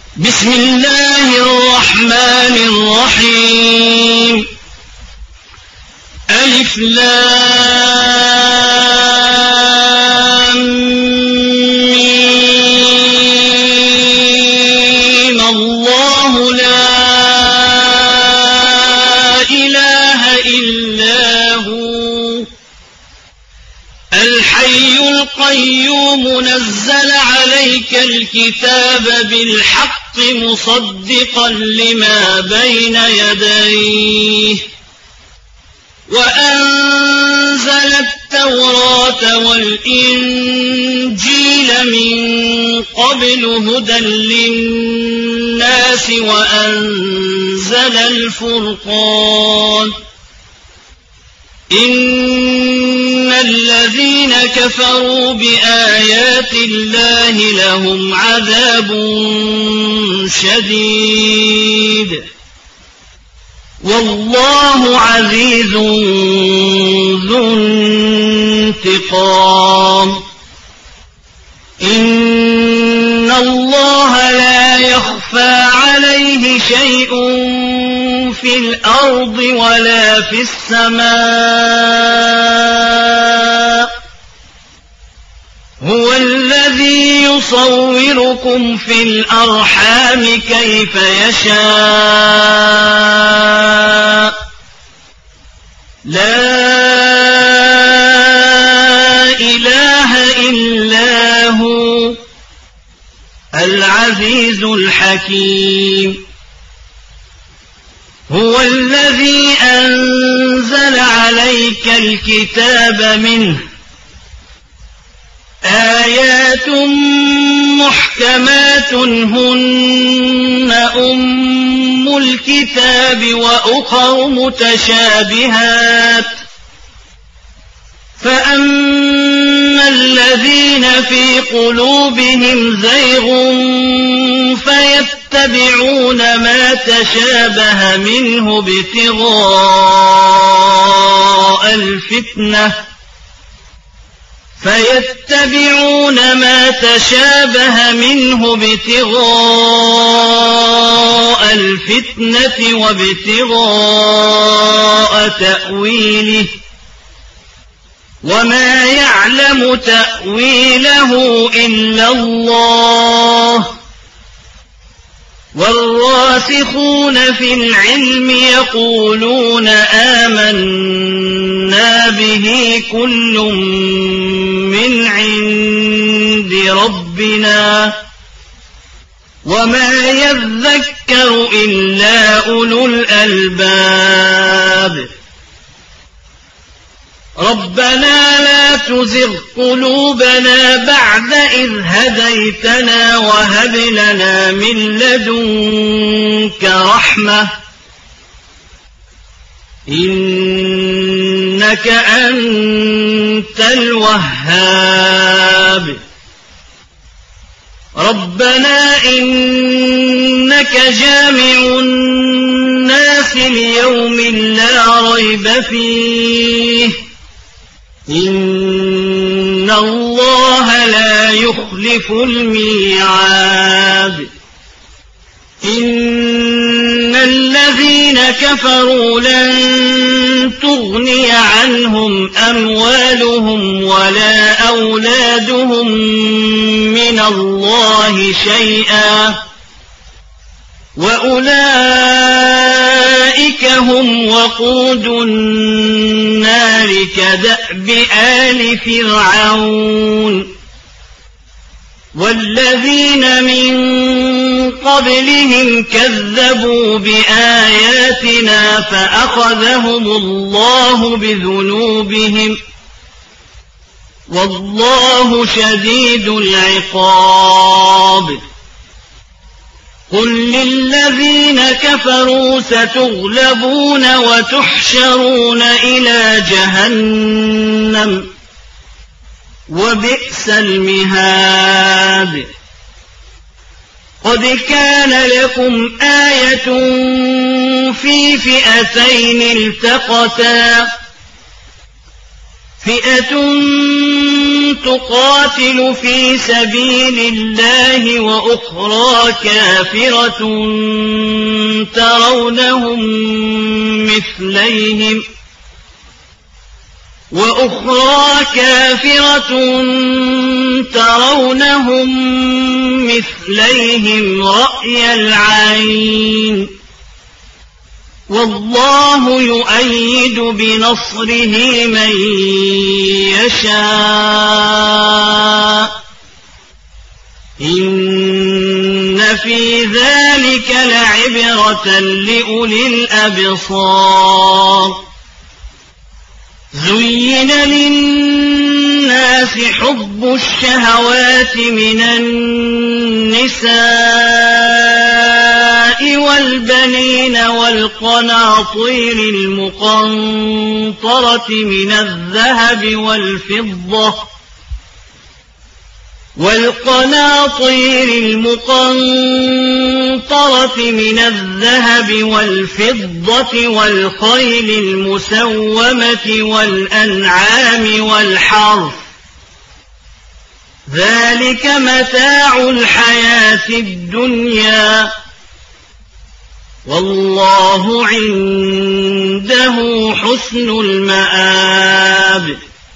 بسم الله الرحمن الرحيم ألف لام ميم الله لا إله إلا هو الحي القيوم نزل عليك الكتاب بالحق مصدقا لما بين يديه وأنزل التوراة والإنجيل من قبل هدى للناس وأنزل الفرقان إن الذين كفروا بآيات الله لهم عذاب شديد والله عزيز ذو انتقام إن الله لا يخفى عليه شيء في الأرض ولا في السماء هو الذي يصوركم في الأرحام كيف يشاء لا إله إلا هو العزيز الحكيم هو الذي أنزل عليك الكتاب منه آيات محكمات هن أم الكتاب وأخر متشابهات فأما الذين في قلوبهم زيغ فيتبعون ما تشابه منه ابتغاء الفتنة وابتغاء تأويله وما يعلم تأويله إلا الله والراسخون في العلم يقولون آمنا به كل من عند ربنا وما يذكر إلا أولو الألباب ربنا لا تزغ قلوبنا بعد إذ هديتنا وهب لنا من لدنك رحمة إنك أنت الوهاب ربنا إنك جامع الناس ليوم لا ريب فيه إن الله لا يخلف الميعاد إن الذين كفروا لن تغني عنهم أموالهم ولا أولادهم من الله شيئا وأولئك هم وقود النار كدأب آل فرعون والذين من قبلهم كذبوا بآياتنا فأخذهم الله بذنوبهم والله شديد العقاب قل للذين كفروا ستغلبون وتحشرون إلى جهنم وبئس المهاد قد كان لكم آية في فئتين التقتا فئة تقاتل في سبيل الله وأخرى كافرة ترونهم مثليهم رأي العين والله يؤيد بنصره من يشاء إن في ذلك لعبرة لأولي الأبصار زين للناس حب الشهوات من النساء والبنين والقناطير المقنطرة من الذهب والفضة والخيل المسومة والأنعام والحرث ذلك متاع الحياة الدنيا والله عنده حسن المآب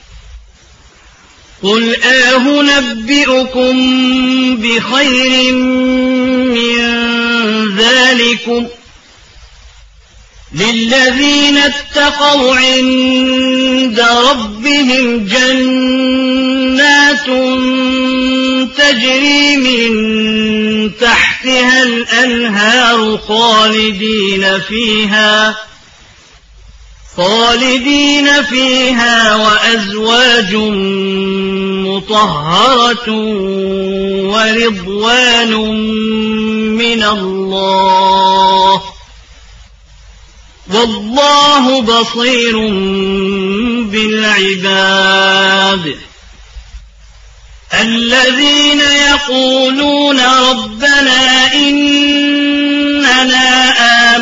قل أنبئكم بخير من ذلكم للذين اتقوا عند ربهم جنات تجري من تحتها الأنهار خالدين فيها وأزواج مطهرة ورضوان من الله والله بصير بالعباد الذين يقولون ربنا إننا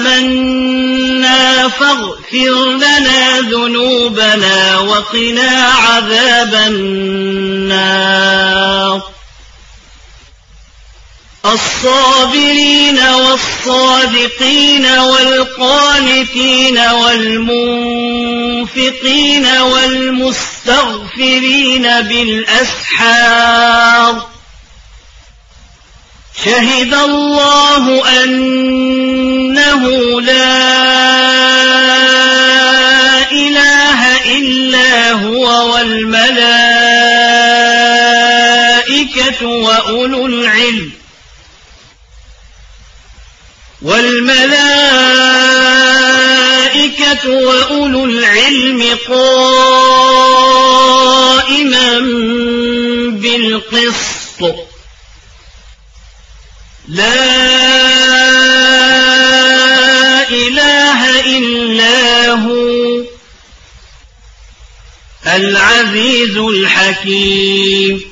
آمنا فاغفر لنا ذنوبنا وقنا عذاب النار الصابرين والصادقين والقانتين والمنفقين والمستغفرين بالأسحار شهد الله أنه لا إله إلا هو والملائكة وأولو العلم قائما بالقسط لا إله إلا هو العزيز الحكيم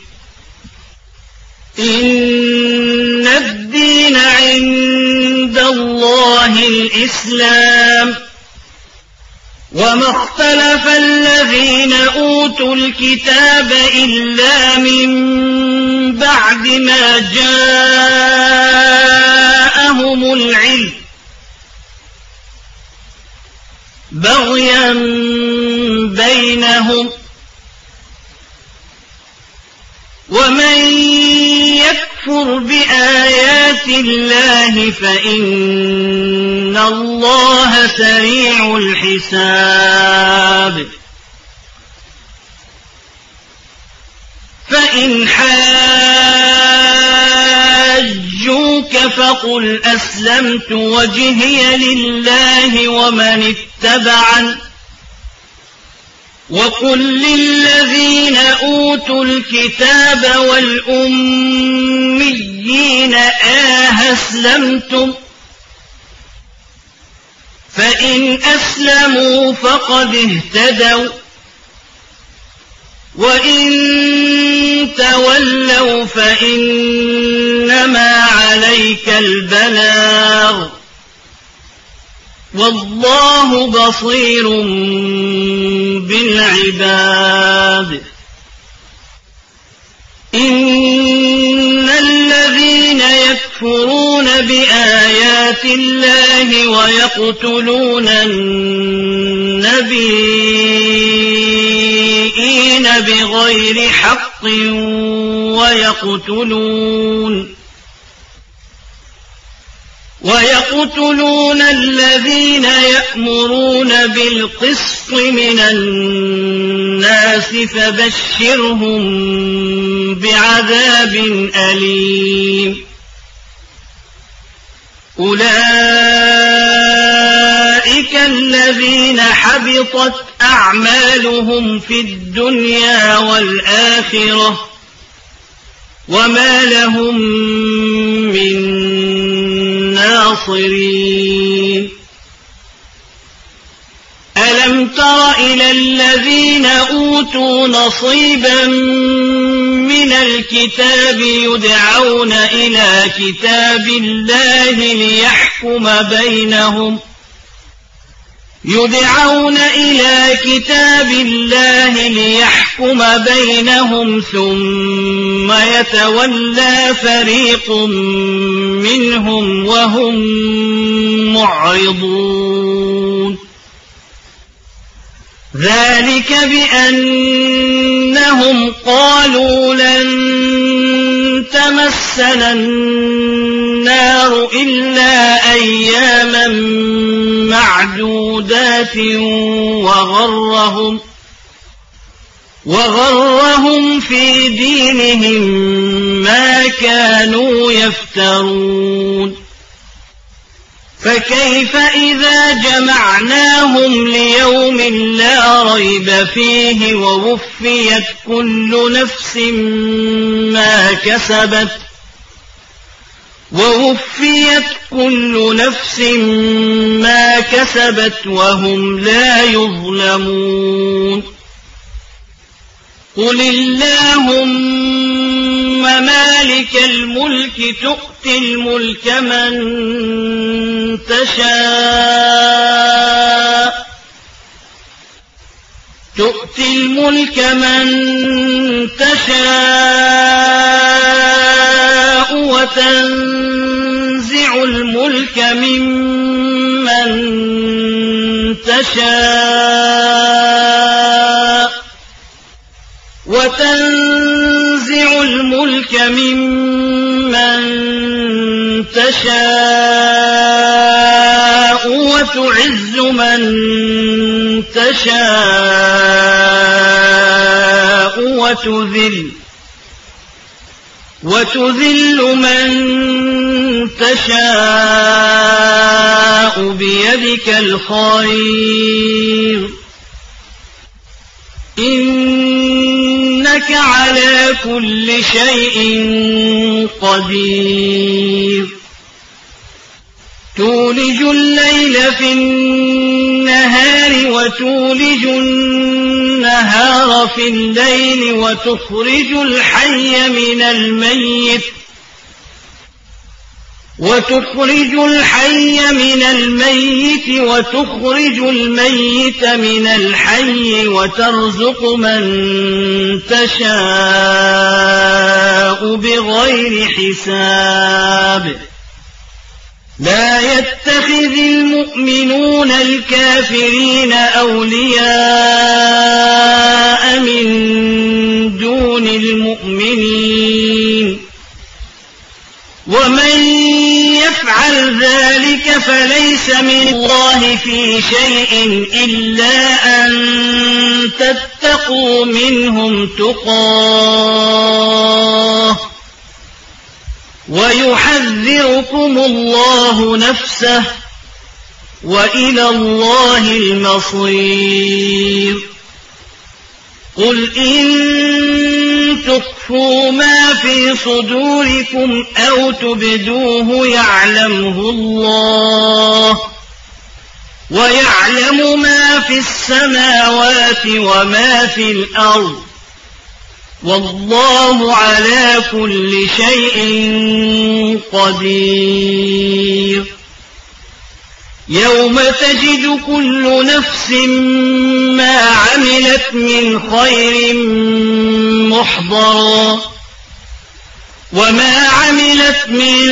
إن الدين عند الله الإسلام وما اختلف الذين أوتوا الكتاب إلا من بعد ما جاءهم العلم بغيا بينهم ومن يكفر بآيات الله فإن الله سريع الحساب فإن حاجوك فقل أسلمت وجهي لله ومن اتبعني وقل للذين أوتوا الكتاب والأميين أسلمتم فإن أسلموا فقد اهتدوا وإن تولوا فإنما عليك البلاغ والله بصير بالعباد إن الذين يكفرون بآيات الله ويقتلون النبيين بغير حق ويقتلون الذين يأمرون بالقسط من الناس فبشرهم بعذاب أليم أولئك الذين حبطت أعمالهم في الدنيا والآخرة وما لهم من ناصرين ألم تر إلى الذين أوتوا نصيبا من الكتاب يدعون إلى كتاب الله ليحكم بينهم ثم يتولى فريق منهم وهم معرضون ذلك بأنهم قالوا لن تمسنا النار إلا أياما معدودات وغرهم في دينهم ما كانوا يفترون فكيف إذا جمعناهم ليوم لا ريب فيه ووفيت كل نفس ما كسبت وهم لا يظلمون قل اللهم مالك الملك تؤتي الملك من تشاء وتنزع الملك ممن تشاء وتعز من تشاء وتذل من تشاء بيدك الخير إنك على كل شيء قدير تولج الليل في النهار وتولج النهار في الليل وتخرج الحي من الميت وتخرج الميت من الحي وترزق من تشاء بغير حساب لا يتخذ المؤمنون الكافرين أولياء من دون المؤمنين ومن يفعل ذلك فليس من الله في شيء إلا أن تتقوا منهم تقاه ويحذركم الله نفسه وإلى الله المصير قل إن تخفوا ما في صدوركم أو تبدوه يعلمه الله ويعلم ما في السماوات وما في الأرض والله على كل شيء قدير يوم تجد كل نفس ما عملت من خير محضرا وما عملت من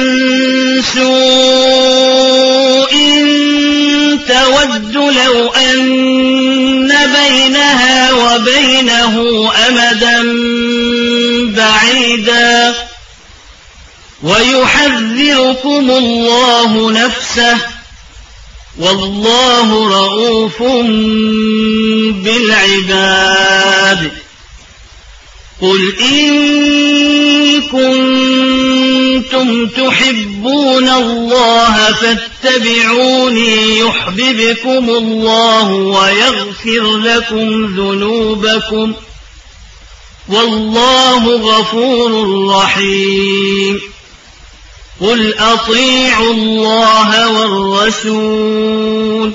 سوء تود لو أن بينها وبينه أمدا بعيدا ويحذركم الله نفسه والله رءوف بالعباد قل إن كنتم تحبون الله فاتبعوني يحببكم الله ويغفر لكم ذنوبكم والله غفور رحيم قل أطيعوا الله والرسول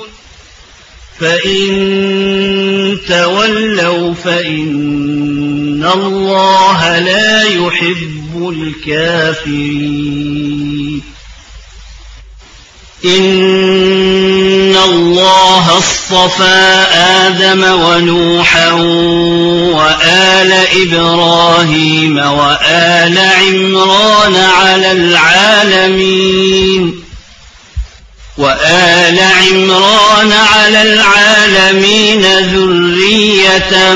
فإن تولوا فإن الله لا يحب الكافرين إن الله اصطفى آدم ونوحا وآل إبراهيم وآل عمران على العالمين ذرية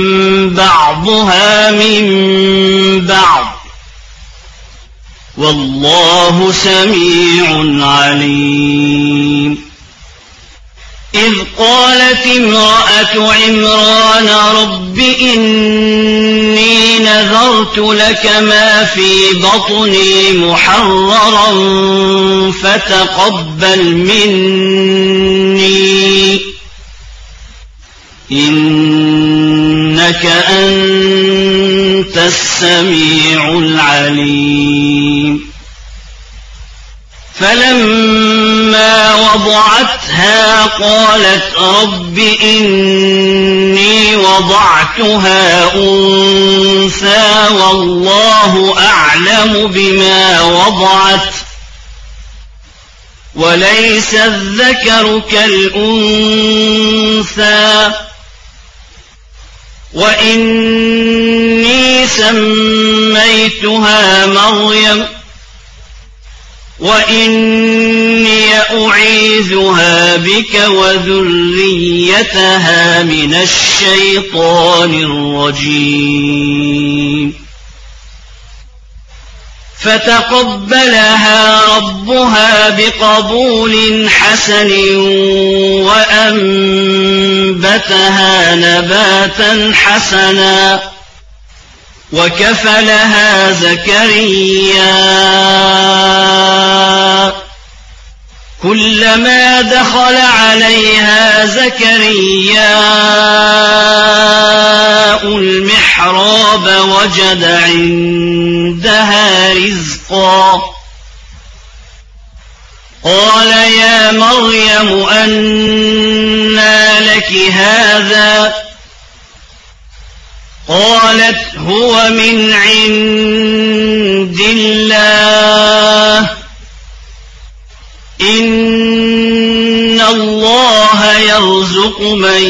بعضها من بعض والله سميع عليم إذ قالت امرأة عمران رب إني نذرت لك ما في بطني محررا فتقبل مني إنك أنت السميع العليم فلما وضعتها قالت رب إني وضعتها أنثى والله أعلم بما وضعت وليس الذكر كالأنثى وإني سميتها مريم وإني أعيذها بك وذريتها من الشيطان الرجيم فتقبلها ربها بقبول حسن وأنبتها نباتا حسنا وكفلها زكريا كلما دخل عليها زكريا المحراب وجد عندها رزقا قال يا مريم أنى لك هذا قالت هو من عند الله إن الله يرزق من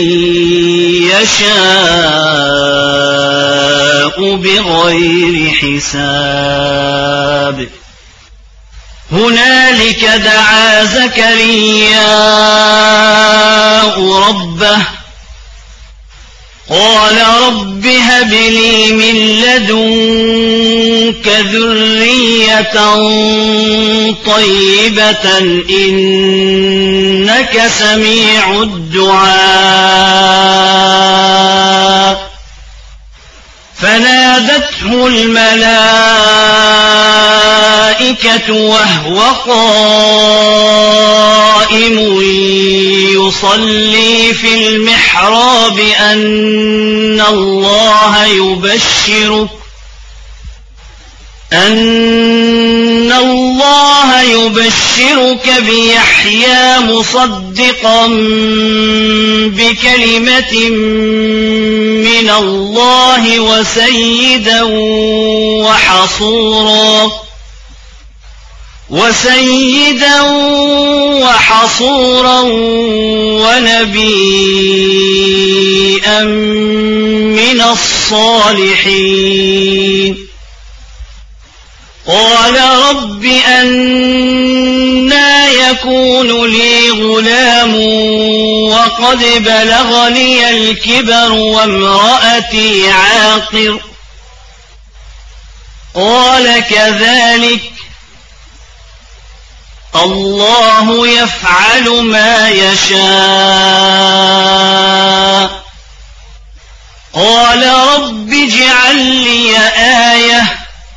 يشاء بغير حساب هنالك دعا زكرياء ربه قال رب هب لي من لدنك ذرية طيبة إنك سميع الدعاء فنادته الملائكة وهو قائم يصلي في المحراب أن الله يبشرك بيحيى مصدقا بكلمة من الله وسيدا وحصورا ونبيا من الصالحين قال رب أنى يكون لي غلام وقد بلغني الكبر وامرأتي عاقر قال كذلك الله يفعل ما يشاء قال رب اجعل لي آية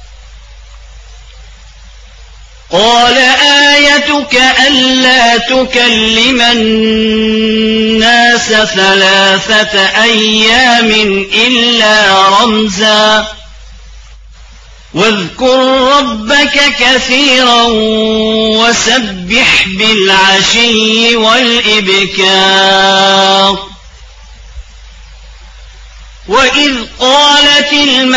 قال آيتك ألا تكلم الناس 3 أيام إلا رمزا واذكر ربك كثيرا وسبح بالعشي والإبكار وإذ قالت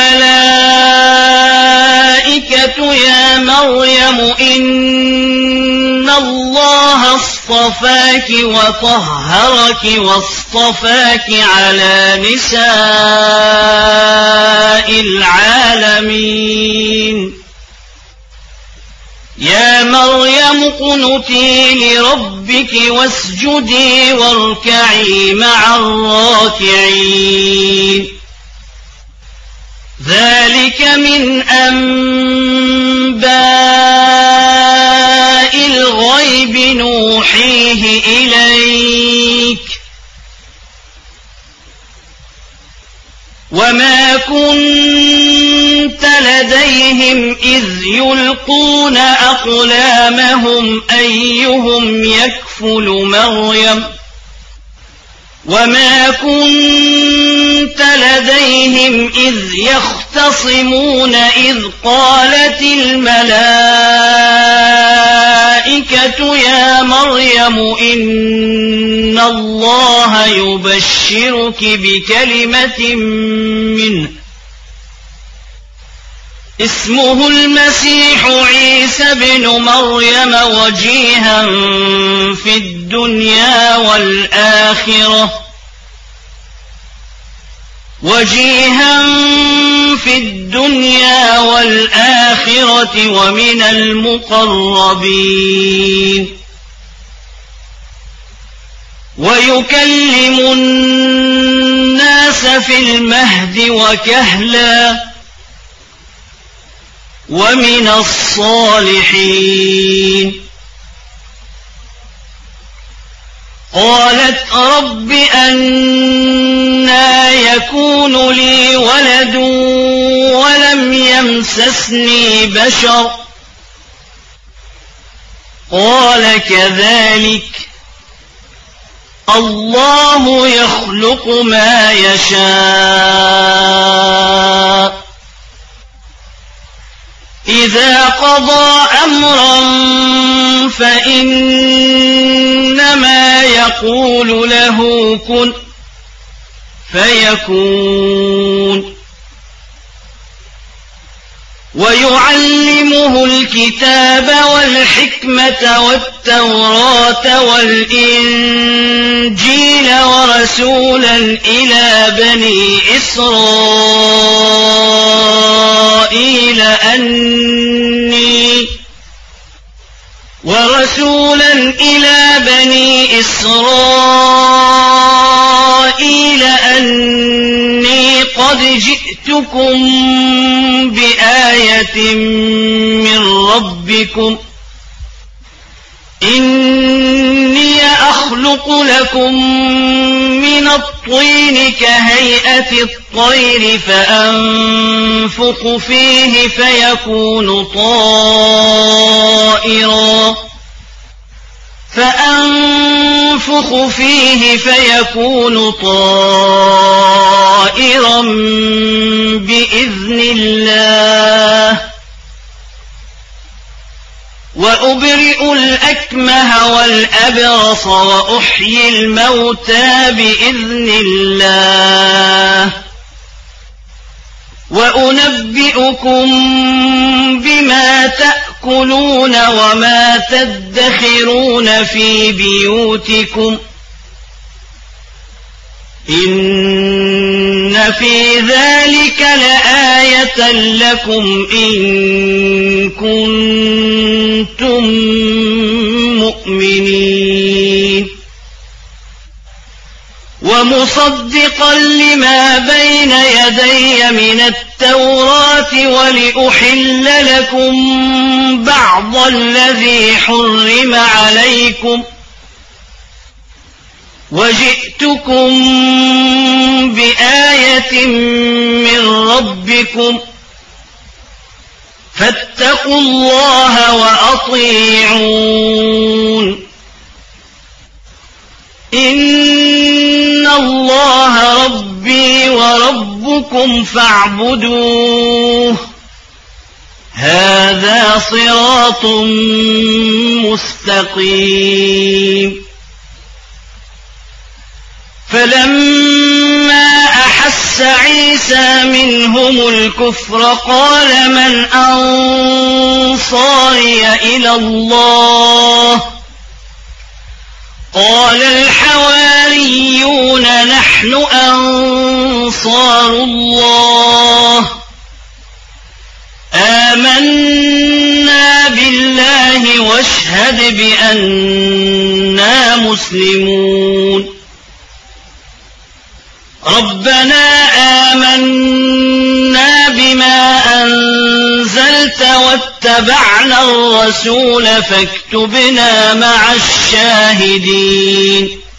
الملائكة يا مريم إن الله اصطفاك وطهرك واصطفاك على نساء العالمين يا مريم اقنتي لربك واسجدي واركعي مع الراكعين ذلك من أنباء الغيب نوحيه إليك وما كنت لديهم إذ يلقون أقلامهم أيهم يكفل مريم وما كنت لديهم إذ يختصمون إذ قالت الملائكة يا مريم إن الله يبشرك بكلمة منه اسمه المسيح عيسى بن مريم وجيها في الدنيا والآخرة ومن المقربين ويكلم الناس في المهد وكهلا ومن الصالحين قالت رب أنى يكون لي ولد ولم يمسسني بشر قال كذلك الله يخلق ما يشاء إذا قضى أمرا فإنما يقول له كن فيكون ويعلمه الكتاب والحكمة والتوراة والإنجيل ورسولا إلى بني إسرائيل أني قد جئتكم بآية من ربكم إني أخلق لكم من الطين كهيئة الطير فأنفخ فيه فيكون طائرا بإذن الله وأبرئ الأكمه والأبرص وأحيي الموتى بإذن الله وأنبئكم بما تأكلون وما تدخرون في بيوتكم إن في ذلك لآية لكم إن كنتم مؤمنين ومصدقا لما بين يدي من التوراة ولأحل لكم بعض الذي حرم عليكم وجئتكم بآية من ربكم فاتقوا الله وأطيعون إن الله ربي وربكم فاعبدوه هذا صراط مستقيم فلما أحس عيسى منهم الكفر قال من أنصاري إلى الله قال الحواريون نحن أنصار الله آمنا بالله واشهد بأننا مسلمون ربنا آمنا بما أنزلت واتبعنا الرسول فاكتبنا مع الشاهدين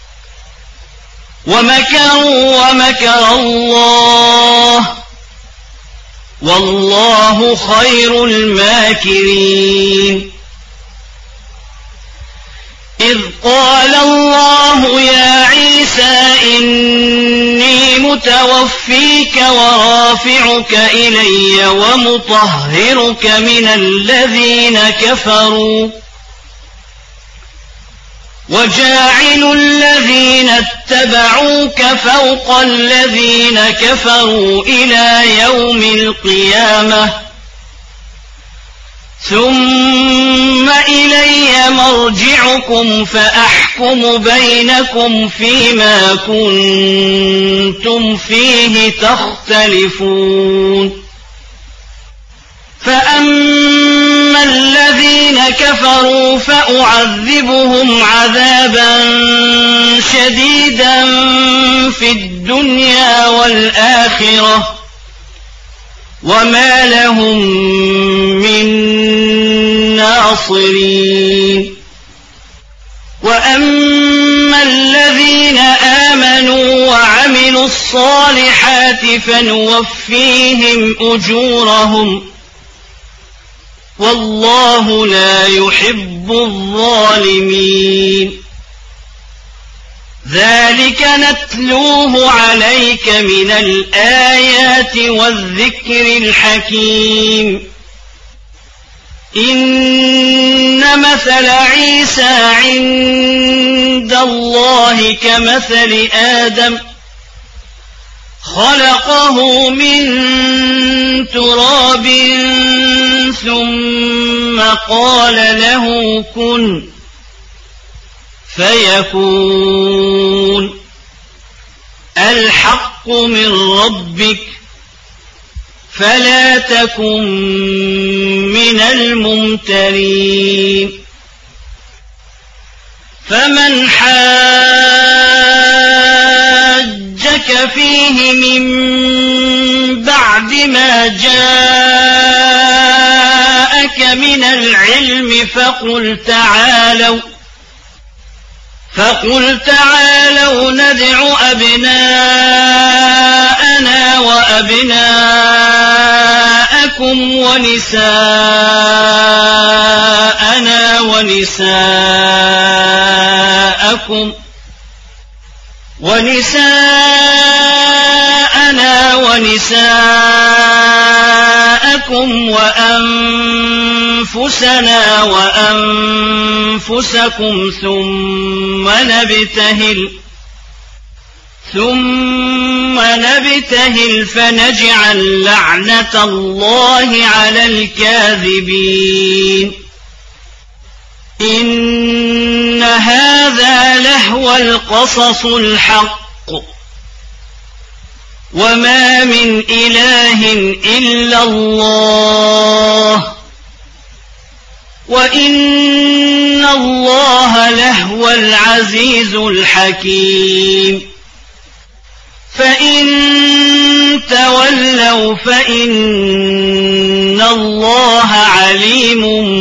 ومكروا ومكر الله والله خير الماكرين إذ قال الله يا عيسى إني متوفيك ورافعك إلي ومطهرك من الذين كفروا وجاعل الذين اتبعوك فوق الذين كفروا إلى يوم القيامة ثم إلي مرجعكم فأحكم بينكم فيما كنتم فيه تختلفون فأما الذين كفروا فأعذبهم عذابا شديدا في الدنيا والآخرة وما لهم من ناصرين وأما الذين آمنوا وعملوا الصالحات فنوفيهم أجورهم والله لا يحب الظالمين ذلك نتلوه عليك من الآيات والذكر الحكيم إن مثل عيسى عند الله كمثل آدم خلقه من تراب ثم قال له كن فيكون الحق من ربك فلا تكن من الممترين فمن حاجك فيه من بعد ما جاءك من العلم فقل تعالوا ندع أبناءنا وأبناءكم ونساءنا ونساءكم وأنفسنا وأنفسكم ثم نبتهل فنجعل لعنة الله على الكاذبين إن هذا لهو القصص الحق وما من إله إلا الله وإن الله لهو العزيز الحكيم فإن تولوا فإن الله عليم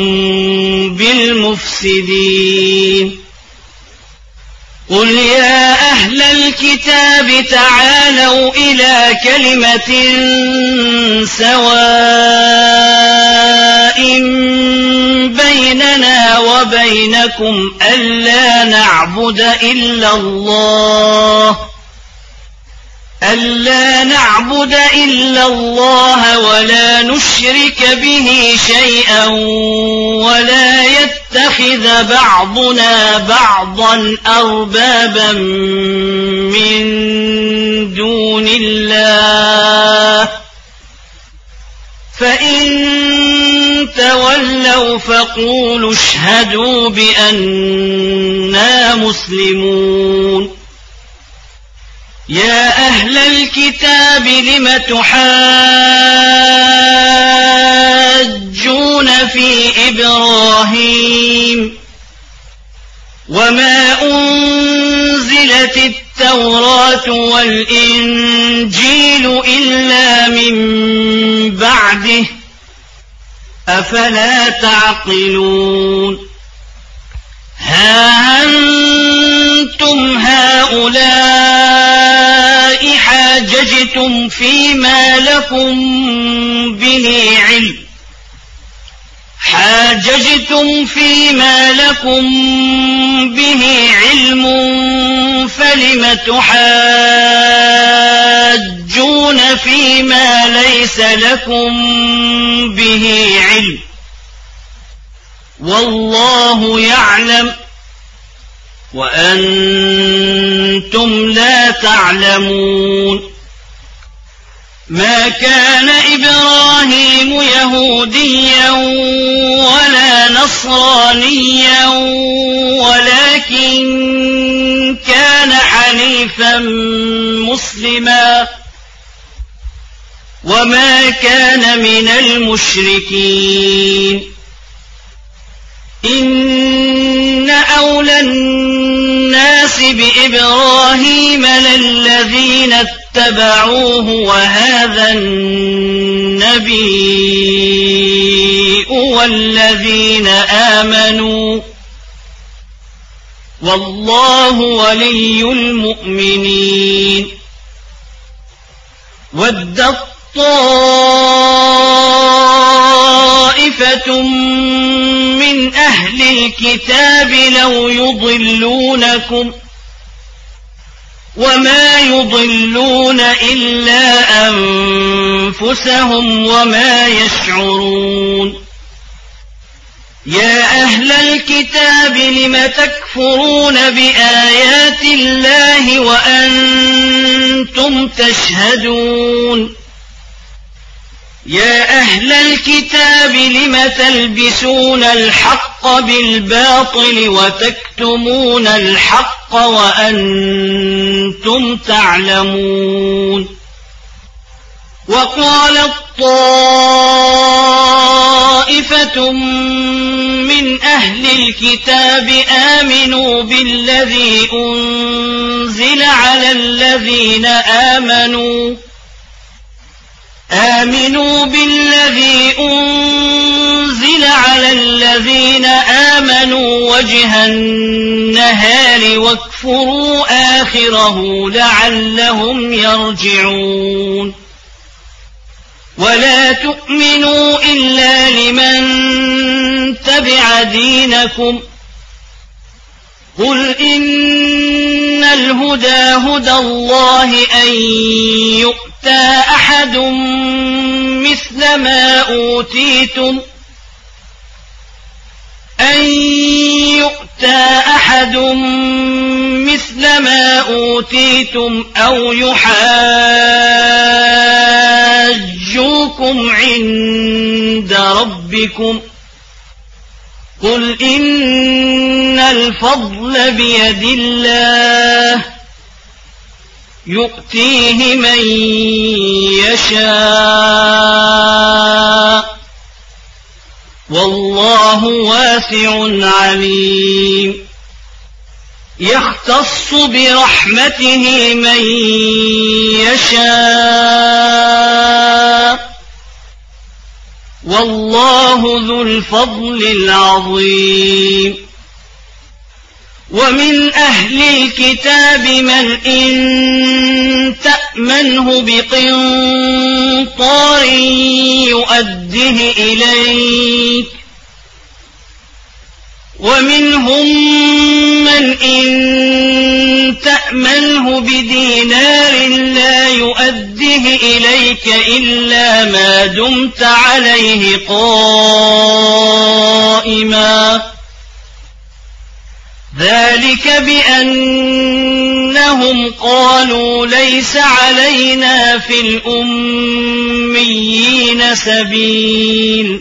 بالمفسدين قل يا أهل الكتاب تعالوا إلى كلمة سواء بيننا وبينكم ألا نعبد إلا الله ولا نشرك به شيئا ولا يتخذ بعضنا بعضا أربابا من دون الله فإن تولوا فقولوا اشهدوا بأننا مسلمون يا أهل الكتاب لم تحاجون في إبراهيم وما أنزلت التوراة والإنجيل إلا من بعده أفلا تعقلون ها أنتم هؤلاء حاججتم فيما لكم به علم فلم تحاجون فيما ليس لكم به علم والله يعلم وأنتم لا تعلمون ما كان إبراهيم يهوديا ولا نصرانيا ولكن كان حنيفا مسلما وما كان من المشركين إن أولى الناس بإبراهيم للذين اتبعوه وهذا النبي والذين آمنوا والله ولي المؤمنين ودت طائفة من أهل الكتاب لو يضلونكم وما يضلون إلا أنفسهم وما يشعرون يا أهل الكتاب لم تكفرون بآيات الله وأنتم تشهدون يا أهل الكتاب لم تلبسون الحق بالباطل وتكتمون الحق وأنتم تعلمون وقالت طائفة من أهل الكتاب آمنوا بالذي أنزل على الذين آمنوا وجه النهار واكفروا آخره لعلهم يرجعون ولا تؤمنوا إلا لمن تبع دينكم قل إن الهدى هدى الله أن يؤتى أحد مثل ما أوتيتم أو يحاجوكم عند ربكم قل إن الفضل بيد الله يؤتيه من يشاء والله واسع عليم يختص برحمته من يشاء والله ذو الفضل العظيم ومن أهل الكتاب من إن تأمنه بقنطار يؤده إليك ومنهم من إن تأمنه بدينار لا يؤده إليك إلا ما دمت عليه قائما ذلك بأنهم قالوا ليس علينا في الأميين سبيل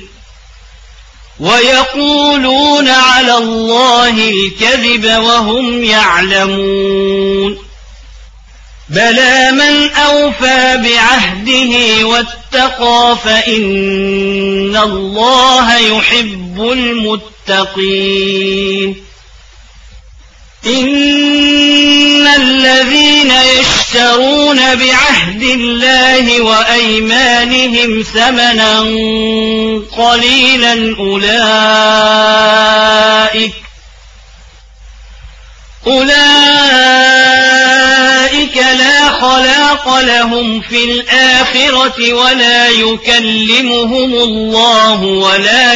ويقولون على الله الكذب وهم يعلمون بلى من أوفى بعهده واتقى فإن الله يحب المتقين إن الذين يشترون بعهد الله وأيمانهم ثمنا قليلا أولئك لا خلاق لهم في الآخرة ولا يكلمهم الله ولا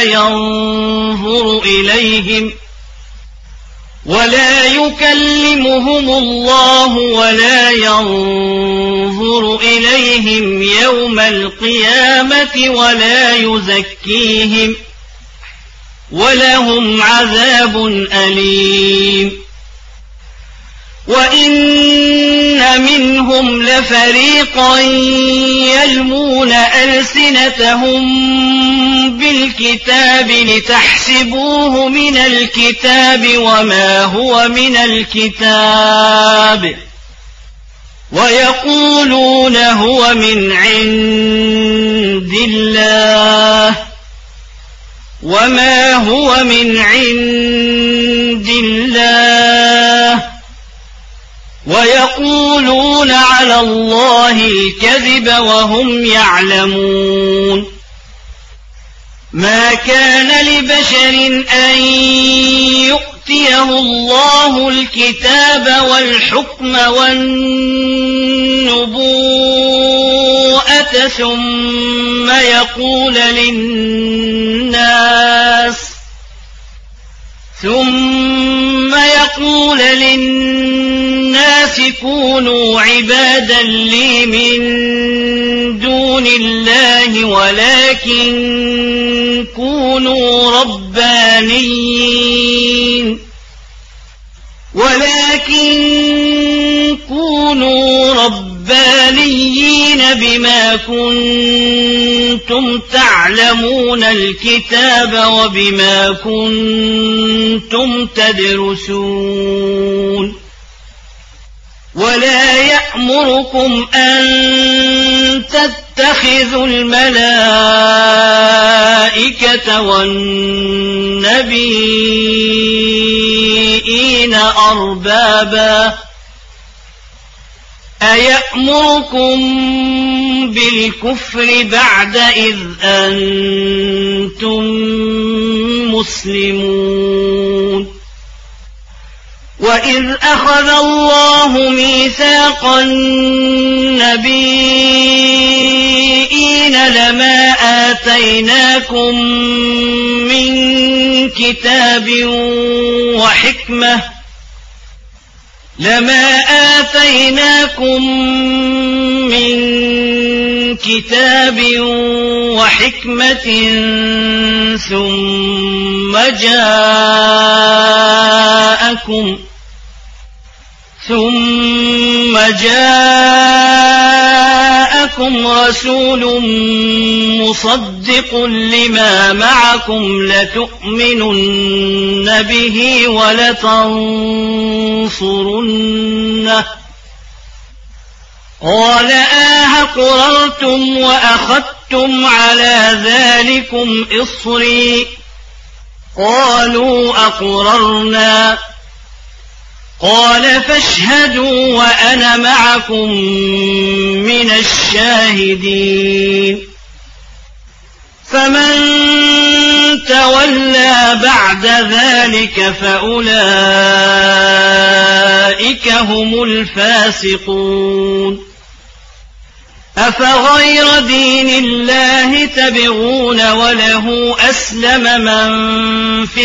ينظر إليهم يوم القيامة ولا يزكيهم ولهم عذاب أليم وإن منهم لفريقا يلمون ألسنتهم بالكتاب لتحسبوه من الكتاب وما هو من الكتاب ويقولون هو من عند الله وما هو من عند الله ويقولون على الله الكذب وهم يعلمون ما كان لبشر أن يؤتيه الله الكتاب والحكم والنبوءة ثم يقول للناس كونوا عبادا لي من دون الله ولكن كونوا ربانيين بما كنتم تعلمون الكتاب وبما كنتم تدرسون ولا يأمركم أن تتخذوا الملائكة والنبيين أربابا أيأمركم بالكفر بعد إذ أنتم مسلمون وإذ أخذ الله ميثاق النبيين لما آتيناكم من كتاب وحكمة ثم جاءكم رسول مصدق لما معكم لتؤمنن به ولتنصرنه قال أقررتم وأخذتم على ذلكم إصري قالوا أقررنا قال فاشهدوا وأنا معكم من الشاهدين فمن تولى بعد ذلك فأولئك هم الفاسقون أفغير دين الله تبغون وله أسلم من في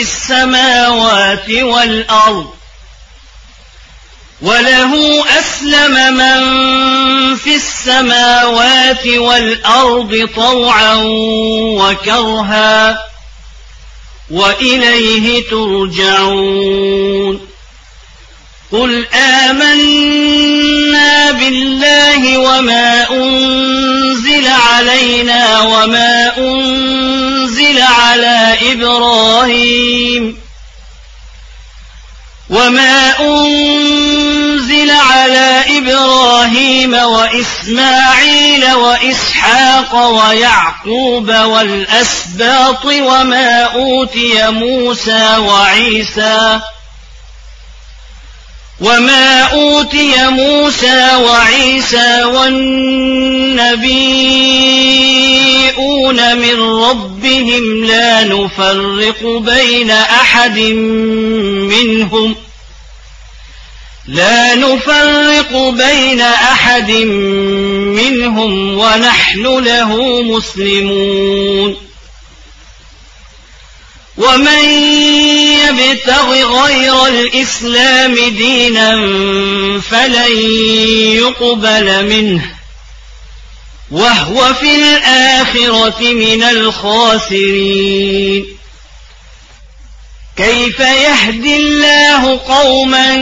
السماوات والأرض طوعا وكرها وإليه ترجعون قل آمنا بالله وما أنزل علينا وما أنزل على إبراهيم وإسماعيل وإسحاق ويعقوب والأسباط وما أوتي موسى وعيسى والنبيون من ربهم لا نفرق بين أحد منهم ونحن له مسلمون ومن يبتغ غير الإسلام دينا فلن يقبل منه وهو في الآخرة من الخاسرين كيف يهدي الله قوما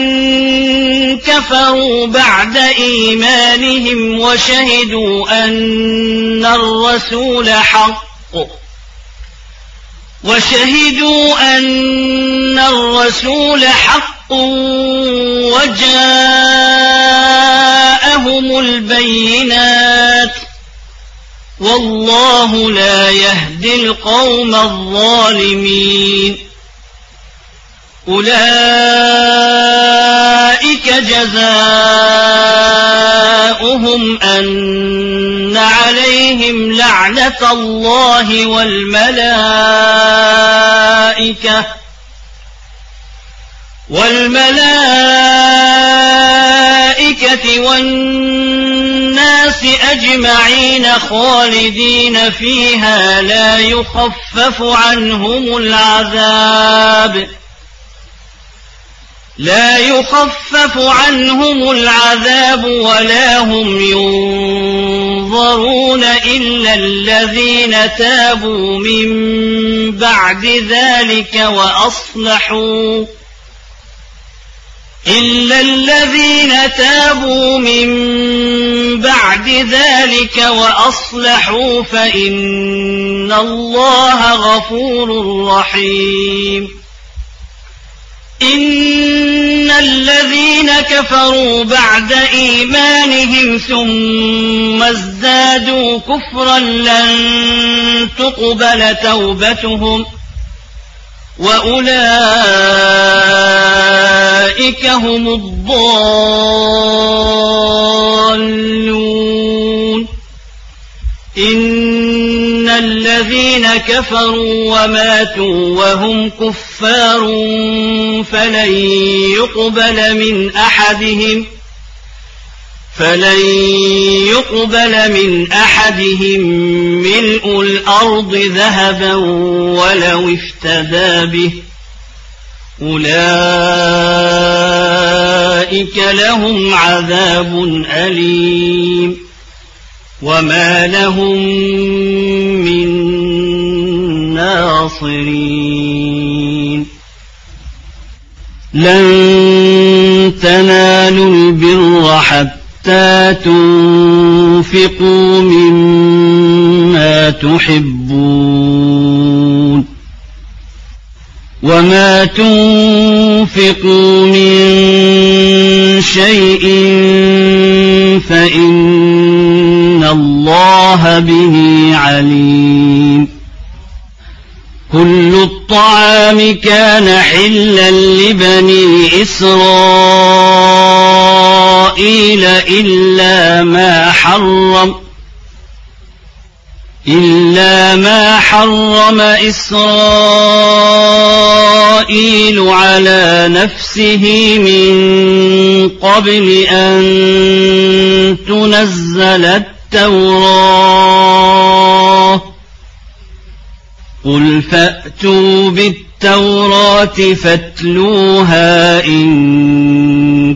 كفروا بعد إيمانهم وشهدوا أن الرسول حق وجاءهم البينات والله لا يهدي القوم الظالمين أولئك جزاؤهم أن عليهم لعنة الله والملائكة والناس أجمعين خالدين فيها لا يخفف عنهم العذاب ولا هم ينظرون إلا الذين تابوا من بعد ذلك وأصلحوا فإن الله غفور رحيم إن الذين كفروا بعد إيمانهم ثم ازدادوا كفرا لن تقبل توبتهم وأولئك هم الضالون إن الذين كفروا وماتوا وهم كفار فلن يقبل من أحدهم ملء الأرض ذهبا ولو افتدى به أولئك لهم عذاب أليم وما لهم من ناصرين لن تنالوا البر حتى تنفقوا مما تحبون وما تنفقوا من شيء فإن الله به عليم كل الطعام كان حلا لبني إسرائيل إلا ما حرم إسرائيل على نفسه من قبل أن تنزل التوراة قل فأتوا بالتوراة فاتلوها إن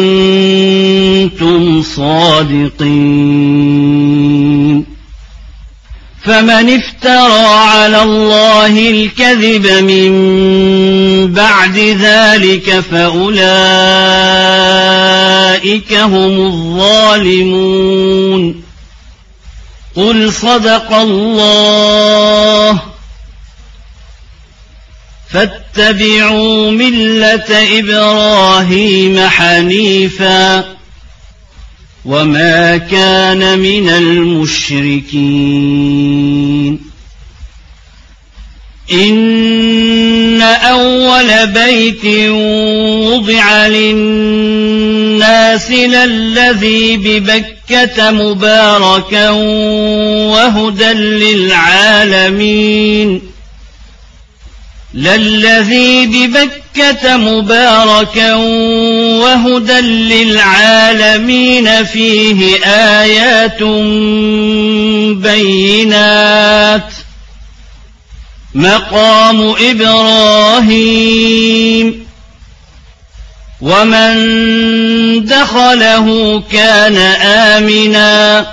كنتم صادقين فمن افترى على الله الكذب من بعد ذلك فأولئك هم الظالمون قل صدق الله فاتبعوا ملة إبراهيم حنيفا وما كان من المشركين إن أول بيت وضع للناس للذي ببكة مباركا وهدى للعالمين للذي ببكة مباركا وهدى للعالمين فيه آيات بينات مقام إبراهيم ومن دخله كان آمنا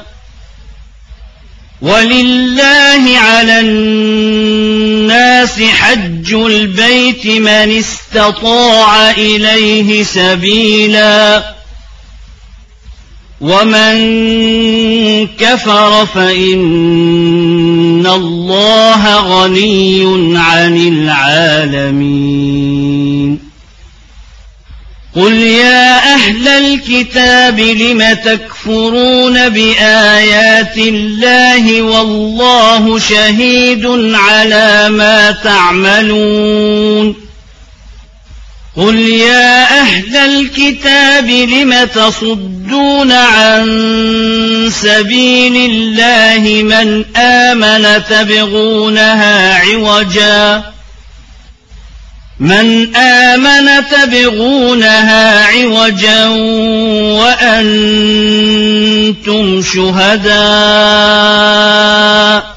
ولله على الناس حج البيت من استطاع إليه سبيلا ومن كفر فإن الله غني عن العالمين قل يا أهل الكتاب لم تكفرون بآيات الله والله شهيد على ما تعملون قل يا أهل الكتاب لم تصدون عن سبيل الله من آمن تبغونها عوجا وأنتم شهداء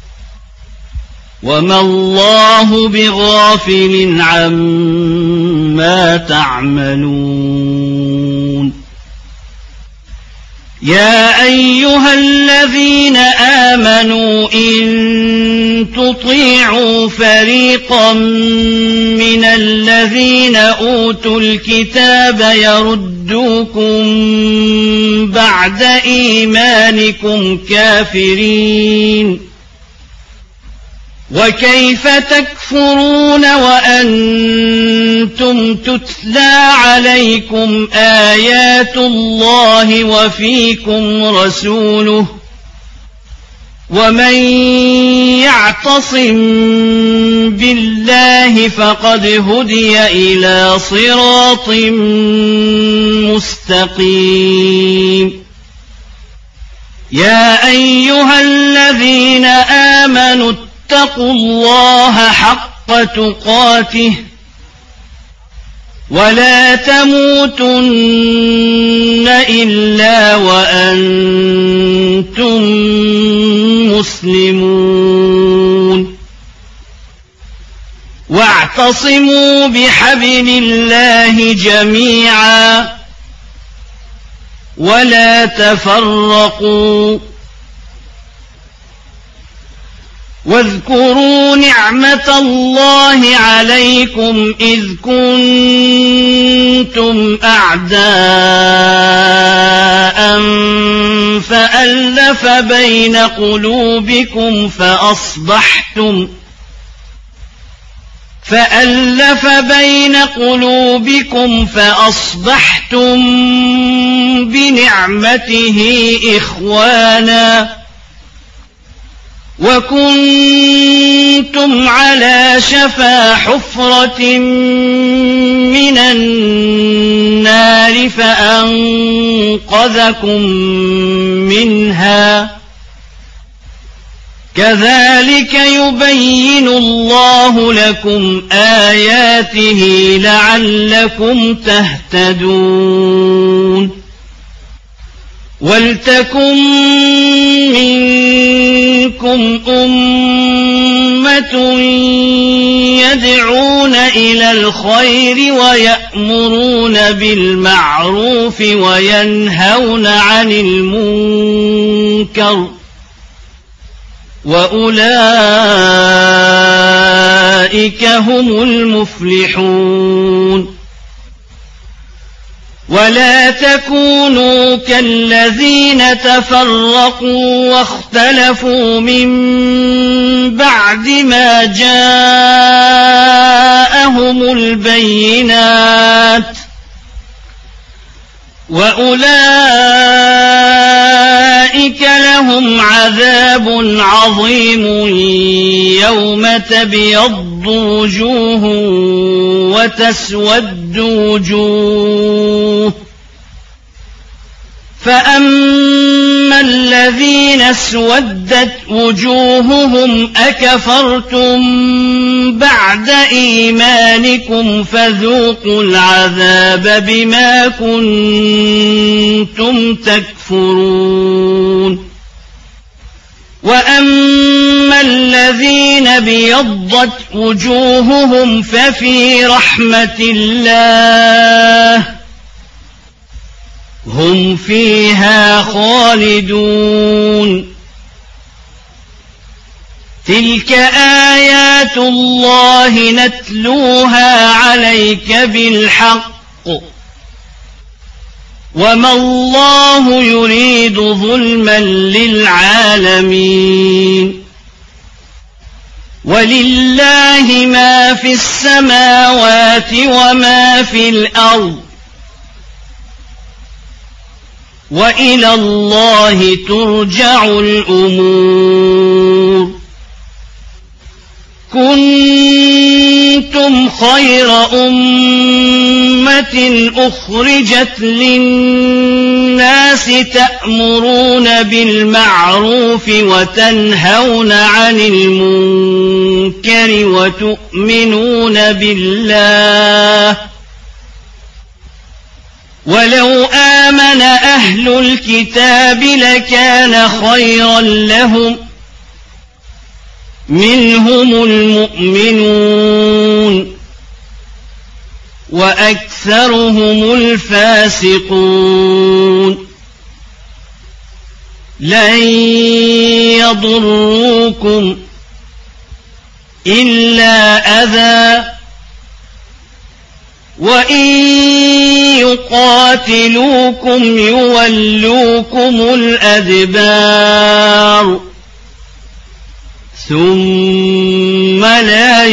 وما الله بغافل عما تعملون يا أيها الذين آمنوا إن تطيعوا فريقا من الذين أوتوا الكتاب يردوكم بعد إيمانكم كافرين وكيف تكفرون وأنتم تتلى عليكم آيات الله وفيكم رسوله ومن يعتصم بالله فقد هدي إلى صراط مستقيم يا أيها الذين آمنوا اتقوا الله حق تقاته ولا تموتن إلا وأنتم مسلمون واعتصموا بحبل الله جميعا ولا تفرقوا واذكروا نعمة الله عليكم إذ كنتم أعداء فألف بين فألف بين قلوبكم فأصبحتم بنعمته إخوانا وكنتم على شفا حفرة من النار فأنقذكم منها كذلك يبين الله لكم آياته لعلكم تهتدون ولتكن منكم أمة يدعون إلى الخير ويأمرون بالمعروف وينهون عن المنكر وأولئك هم المفلحون ولا تكونوا كالذين تفرقوا واختلفوا من بعد ما جاءهم البينات وأولئك لهم عذاب عظيم يوم تبيض وجوه وتسود وجوه فأما الذين اسودت وجوههم أكفرتم بعد إيمانكم فذوقوا العذاب بما كنتم تكفرون وأما الذين بيضت وجوههم ففي رحمة الله هم فيها خالدون تلك آيات الله نتلوها عليك بالحق وما الله يريد ظلما للعالمين ولله ما في السماوات وما في الأرض وإلى الله ترجع الأمور كنتم خير أمة أخرجت للناس تأمرون بالمعروف وتنهون عن المنكر وتؤمنون بالله ولو آمن أهل الكتاب لكان خيرا لهم منهم المؤمنون وأكثرهم الفاسقون لن يضروكم إلا أذى وإن يقاتلوكم يولوكم الأدبار ثم لا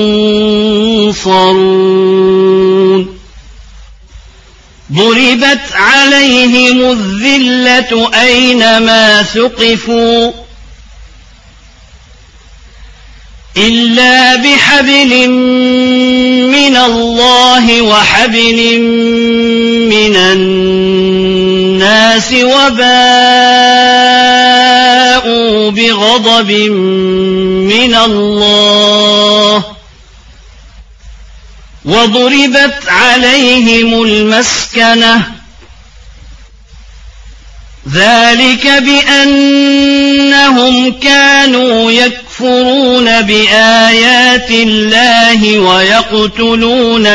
ينصرون ضربت عليهم الذلة أينما ثقفوا إلا بحبل من الله وحبل من الناس وباءوا بغضب من الله وضربت عليهم المسكنة ذلك بأنهم كانوا يكفرون بآيات الله ويقتلون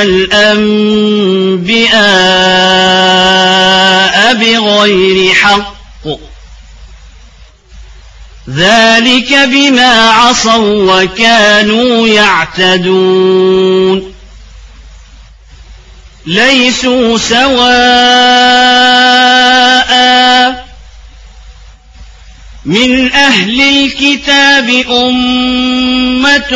الأنبياء بغير حق ذلك بما عصوا وكانوا يعتدون ليسوا سواء من أهل الكتاب أمة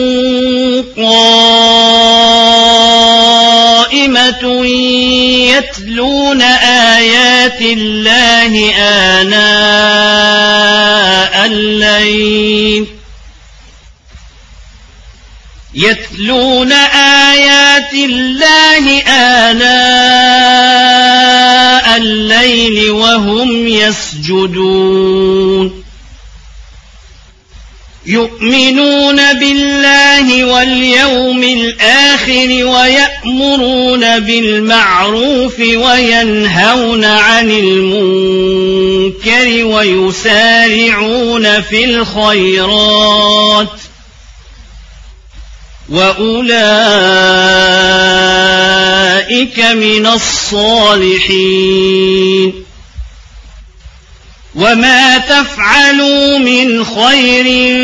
قائمة يتلون آيات الله آناء الليل وهم يسجدون يؤمنون بالله واليوم الآخر ويأمرون بالمعروف وينهون عن المنكر ويسارعون في الخيرات وأولئك من الصالحين وما تفعلوا من خير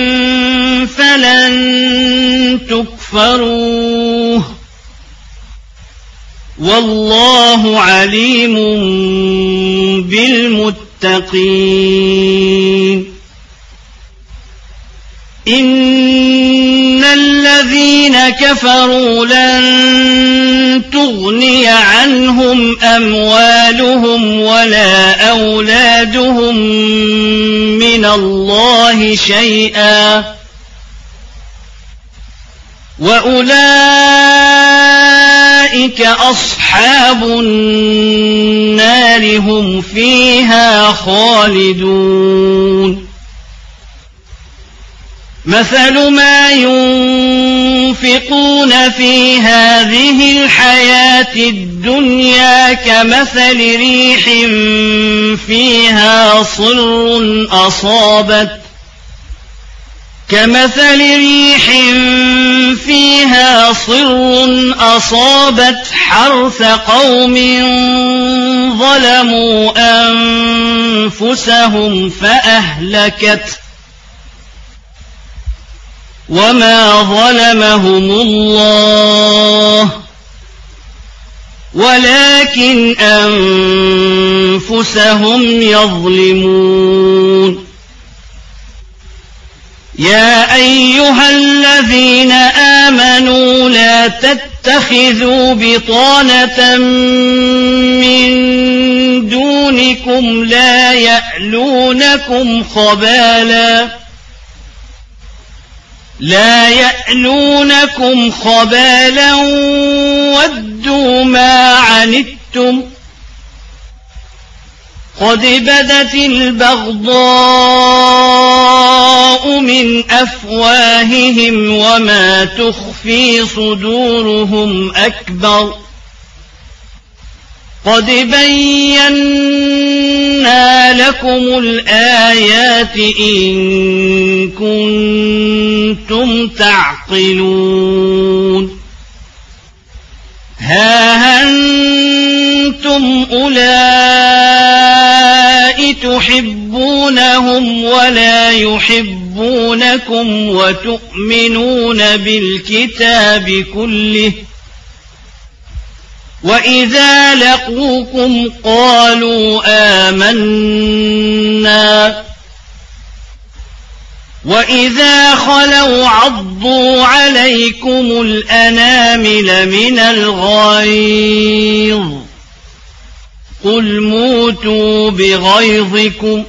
فلن تكفروه والله عليم بالمتقين إن الذين كفروا لن تغني عنهم أموالهم ولا أولادهم من الله شيئا وأولئك أصحاب النار هم فيها خالدون مثل ما ينفقون في هذه الحياة الدنيا كمثل ريح فيها صر أصابت حرث قوم ظلموا أنفسهم فأهلكته وما ظلمهم الله ولكن أنفسهم يظلمون يا أيها الذين آمنوا لا تتخذوا بطانة من دونكم لا يألونكم خبالا ودوا ما عنتم قد بدت البغضاء من أفواههم وما تخفي صدورهم أكبر قد بينا لكم الآيات إن كنتم تعقلون ها أنتم أولئك تحبونهم ولا يحبونكم وتؤمنون بالكتاب كله وإذا لقوكم قالوا آمنا وإذا خلوا عضوا عليكم الأنامل من الغيظ قل موتوا بغيظكم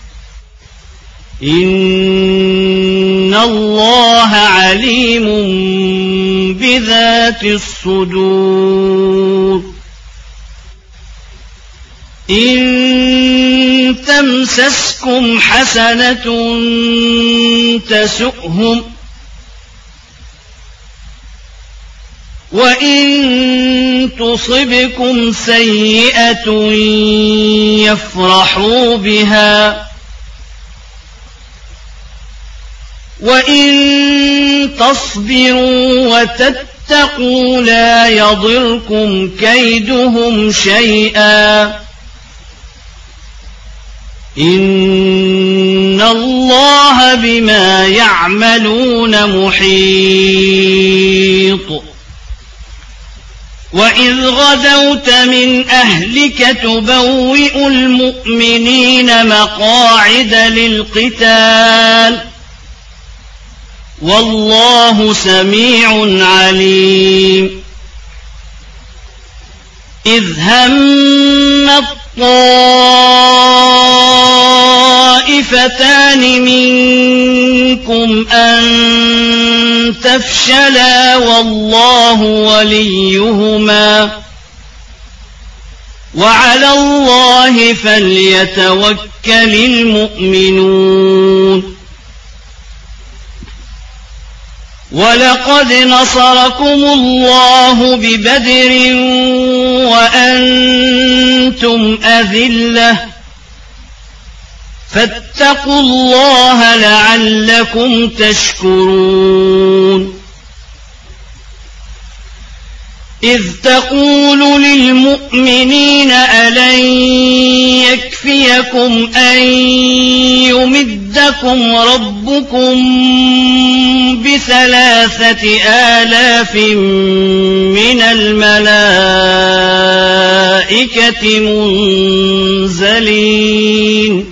إن الله عليم بذات الصدور إن تمسسكم حسنة تسؤهم وإن تصبكم سيئة يفرحوا بها وإن تصبروا وتتقوا لا يضركم كيدهم شيئا إن الله بما يعملون محيط وإذ غدوت من أهلك تبوئ المؤمنين مقاعد للقتال والله سميع عليم إذ هم الطائفتان منكم أن تفشلا والله وليهما وعلى الله فليتوكل المؤمنون ولقد نصركم الله ببدر وأنتم أذلة فاتقوا الله لعلكم تشكرون إذ تقول للمؤمنين ألن يكفيكم أن يمدكم ربكم ب3,000 من الملائكة منزلين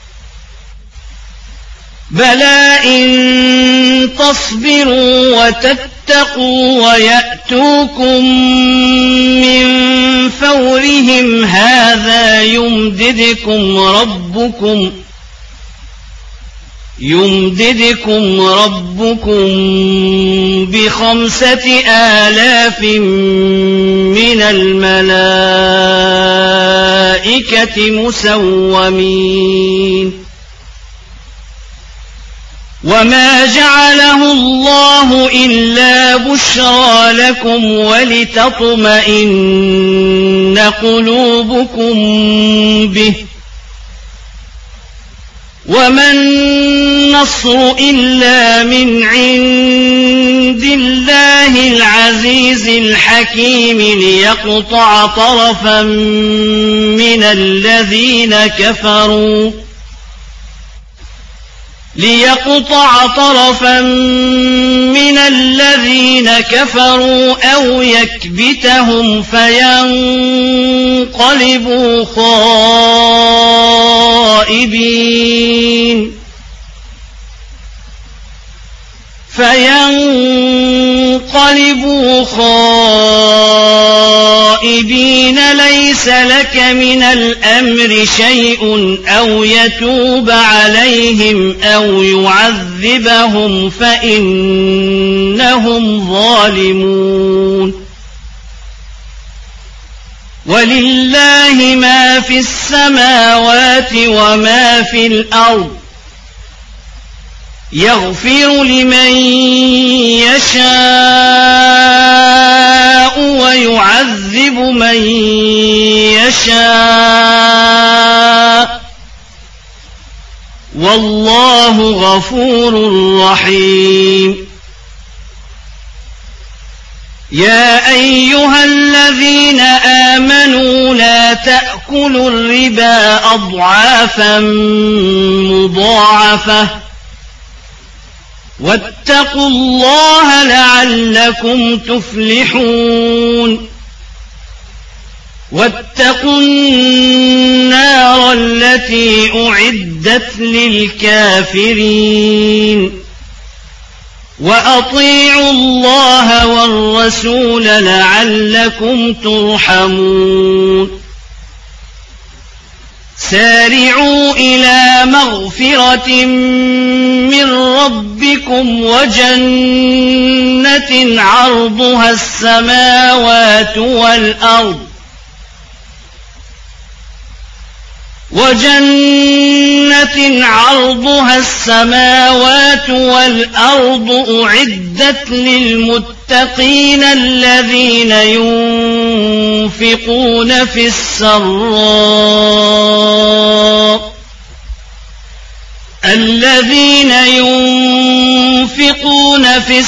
بلى إن تصبروا وتتقوا ويأتوكم من فورهم هذا يمددكم ربكم ب5,000 من الملائكة مسومين وما جعله الله إلا بشرى لكم ولتطمئن قلوبكم به وما النصر إلا من عند الله العزيز الحكيم ليقطع طرفا من الذين كفروا أو يكبتهم فينقلبوا خائبين ليس لك من الأمر شيء أو يتوب عليهم أو يعذبهم فإنهم ظالمون ولله ما في السماوات وما في الأرض يغفر لمن يشاء ويعذب من يشاء والله غفور رحيم يا أيها الذين آمنوا لا تأكلوا الربا أضعافا مضاعفة واتقوا الله لعلكم تفلحون واتقوا النار التي أعدت للكافرين وأطيعوا الله والرسول لعلكم ترحمون سارعوا إلى مغفرة من ربكم وجنة عرضها السماوات والأرض أعدت للمتقين الذين ينفقون في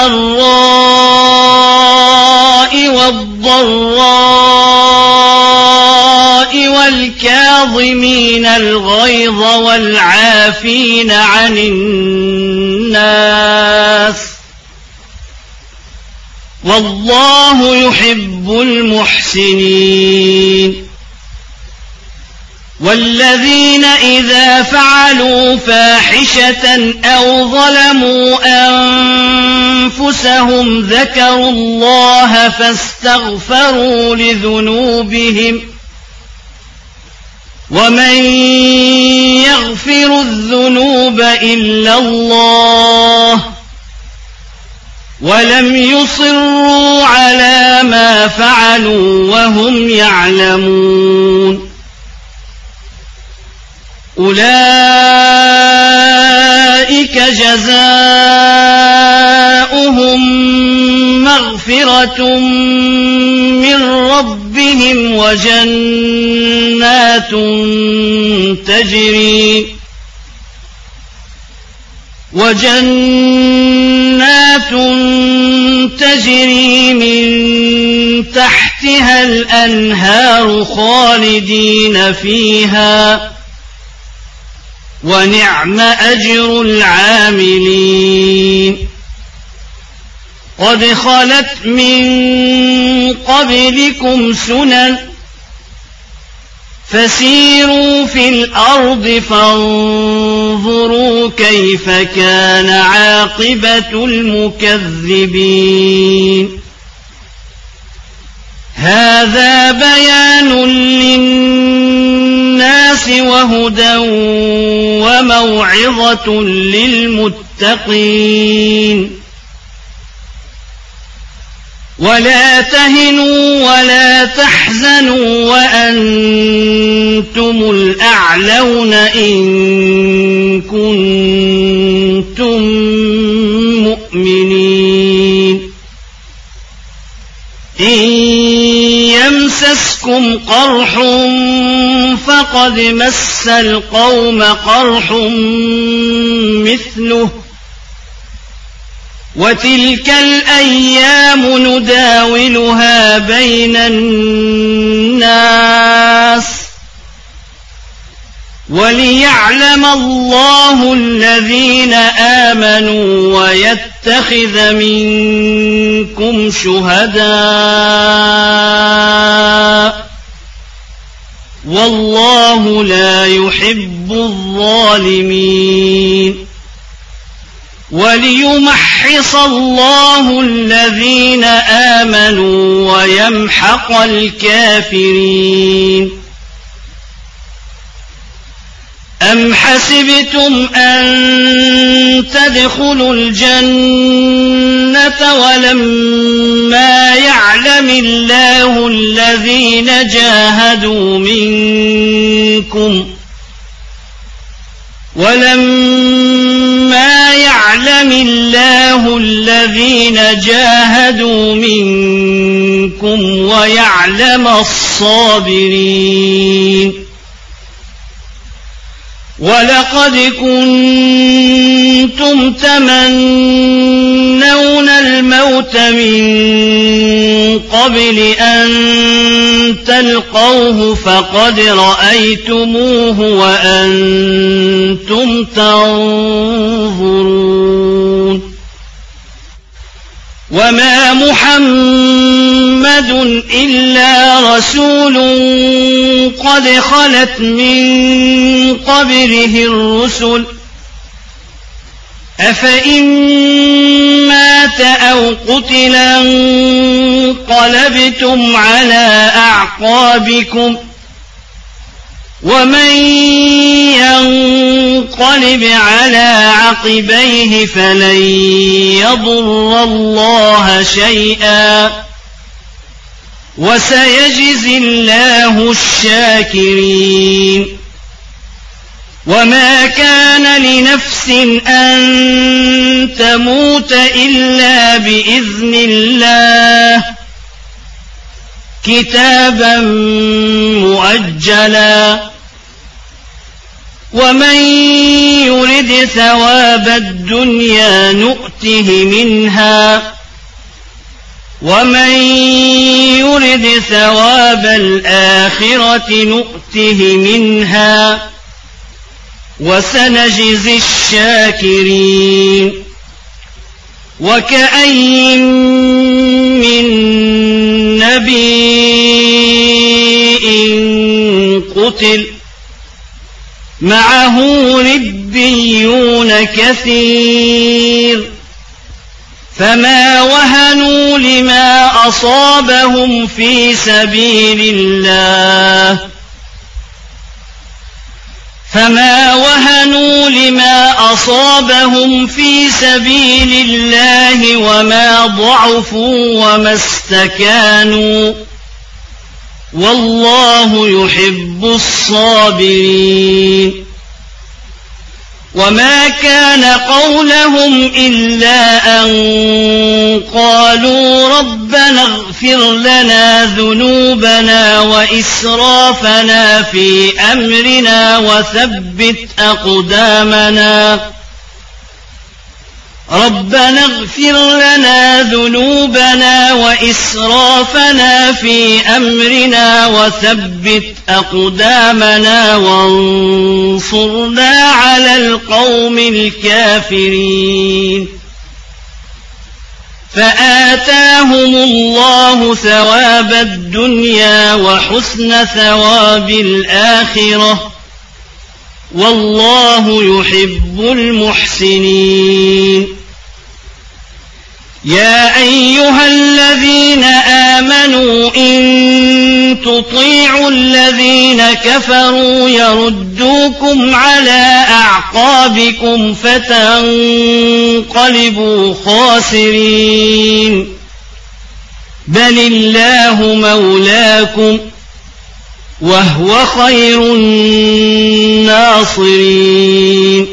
السراء والضراء والكاظمين الغيظ والعافين عن الناس والله يحب المحسنين والذين إذا فعلوا فاحشة أو ظلموا أنفسهم ذكروا الله فاستغفروا لذنوبهم ومن يغفر الذنوب إلا الله ولم يصروا على ما فعلوا وهم يعلمون أولئك جزاؤهم مغفرة من ربهم وجنات تجري من تحتها الأنهار خالدين فيها ونعم أجر العاملين قد خلت من قبلكم سنن فسيروا في الأرض فانظروا كيف كان عاقبة المكذبين هذا بيان للناس وهدى وموعظة للمتقين ولا تهنوا ولا تحزنوا وأنتم الأعلون إن كنتم مؤمنين إن يمسسكم قرح فقد مس القوم قرح مثله وتلك الأيام نداولها بين الناس وليعلم الله الذين آمنوا ويتخذ منكم شهداء والله لا يحب الظالمين وليمحص الله الذين آمنوا ويمحق الكافرين أم حسبتم أن تدخلوا الجنة ولما يعلم الله الذين جاهدوا منكم ويعلم الصابرين ولقد كنتم تمنون الموت من قبل أن تلقوه فقد رأيتموه وأنتم تنظرون وما محمد إلا رسول قد خلت من قبله الرسل أفإن مات أو قتل انقلبتم على أعقابكم ومن ينقلب على عقبيه فلن يضر الله شيئا وسيجزي الله الشاكرين وما كان لنفس أن تموت إلا بإذن الله كتابا مؤجلا ومن يرد ثواب الدنيا نؤته منها ومن يرد ثواب الآخرة نؤته منها وسنجزي الشاكرين وكأين من نبي قتل معه ربيون كثير فما وهنوا لما أصابهم في سبيل الله وما ضعفوا وما استكانوا والله يحب الصابرين وما كان قولهم إلا أن قالوا ربنا اغفر لنا ذنوبنا وإسرافنا في أمرنا وثبت أقدامنا وانصرنا على القوم الكافرين فآتاهم الله ثواب الدنيا وحسن ثواب الآخرة والله يحب المحسنين يا أيها الذين آمنوا إن تطيعوا الذين كفروا يردوكم على أعقابكم فتنقلبوا خاسرين بل الله مولاكم وهو خير الناصرين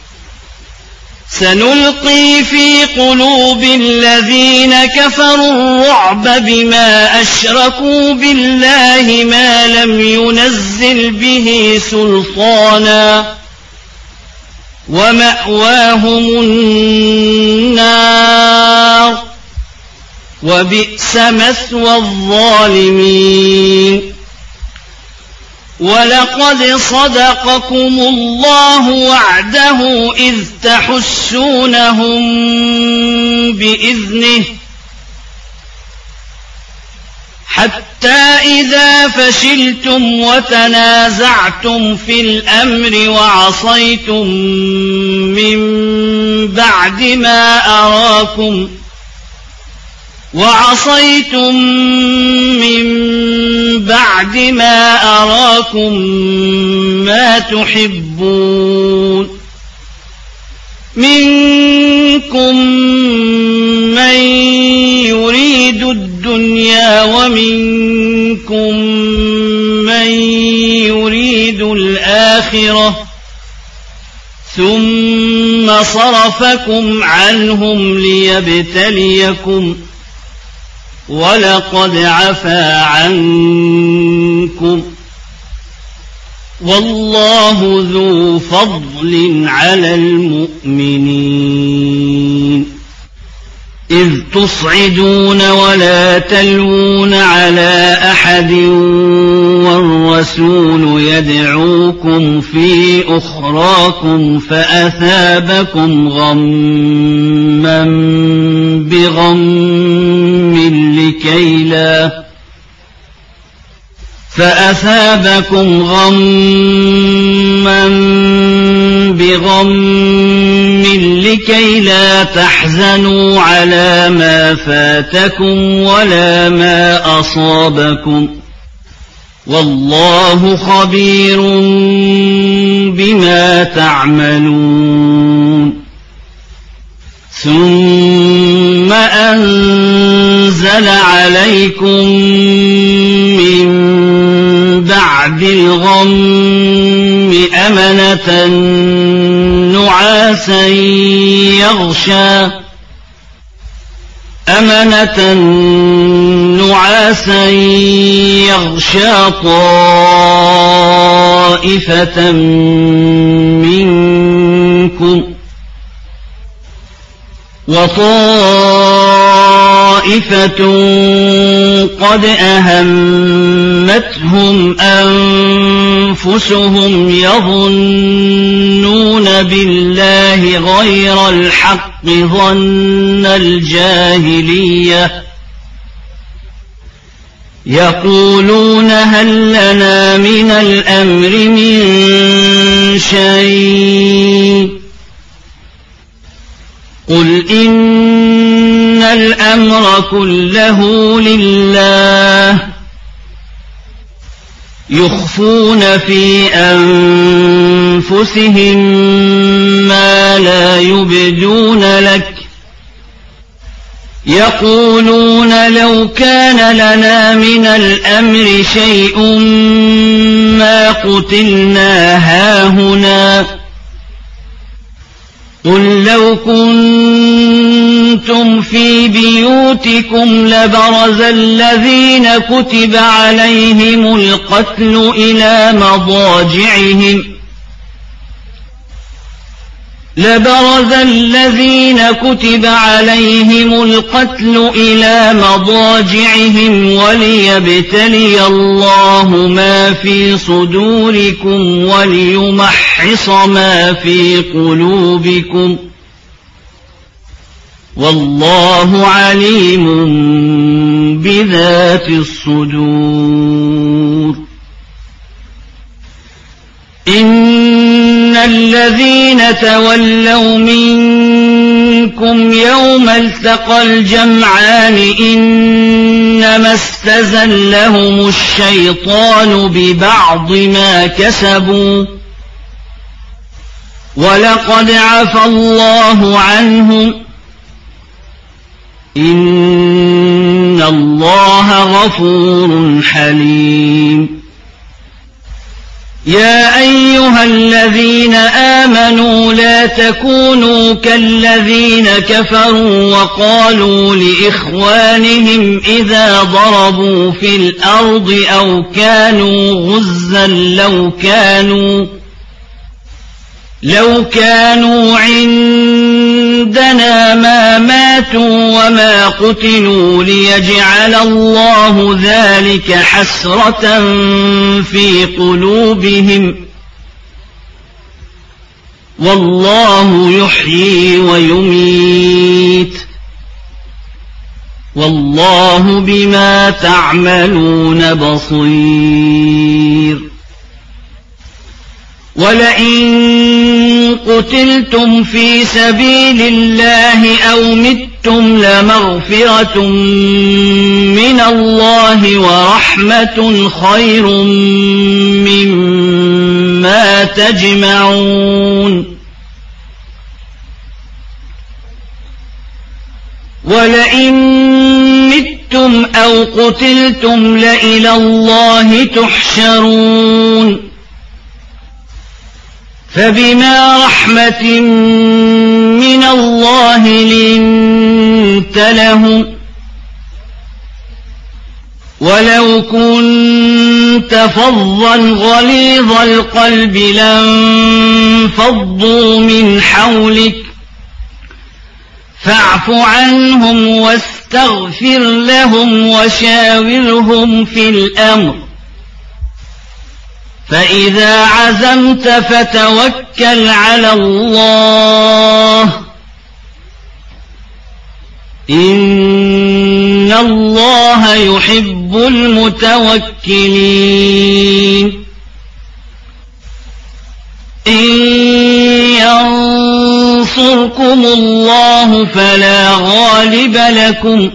سنلقي في قلوب الذين كفروا الرعب بما أشركوا بالله ما لم ينزل به سلطانا ومأواهم النار وبئس مثوى الظالمين ولقد صدقكم الله وعده إذ تحسونهم بإذنه حتى إذا فشلتم وتنازعتم في الأمر وعصيتم من بعد ما أراكم ما تحبون منكم من يريد الدنيا ومنكم من يريد الآخرة ثم صرفكم عنهم ليبتليكم ولقد عفا عنكم والله ذو فضل على المؤمنين إذ تصعدون ولا تلوون على أحد والرسول يدعوكم في أخراكم فأثابكم غما بغم لكي لا تحزنوا على ما فاتكم ولا ما أصابكم والله خبير بما تعملون ثم أنزل عليكم من بعد الغم أمنة نعاسا يغشى طائفة منكم وطائفة طائفة قد أهمتهم أنفسهم يظنون بالله غير الحق ظن الجاهلية يقولون هل لنا من الأمر من شيء قل إن الأمر كله لله يخفون في أنفسهم ما لا يبدون لك يقولون لو كان لنا من الأمر شيء ما قتلنا هاهنا قل لو كنتم في بيوتكم لبرز الذين كتب عليهم القتل إلى مضاجعهم وليبتلي الله ما في صدوركم وليمحص ما في قلوبكم والله عليم بذات الصدور إن الذين تولوا منكم يوم التقى الجمعان إنما استزلهم الشيطان ببعض ما كسبوا ولقد عفى الله عنهم إن الله غفور حليم يا أيها الذين آمنوا لا تكونوا كالذين كفروا وقالوا لإخوانهم إذا ضربوا في الأرض أو كانوا غزا لو كانوا عندنا ما ماتوا وما قتلوا ليجعل الله ذلك حسرة في قلوبهم والله يحيي ويميت والله بما تعملون بصير ولئن قتلتم في سبيل الله أو متم لمغفرة من الله ورحمة خير مما تجمعون ولئن متم أو قتلتم لإلى الله تحشرون فبما رحمة من الله لنت لهم ولو كنت فظا غليظ القلب لانفضوا من حولك فاعف عنهم واستغفر لهم وشاورهم في الأمر فإذا عزمت فتوكل على الله إن الله يحب المتوكلين إن ينصركم الله فلا غالب لكم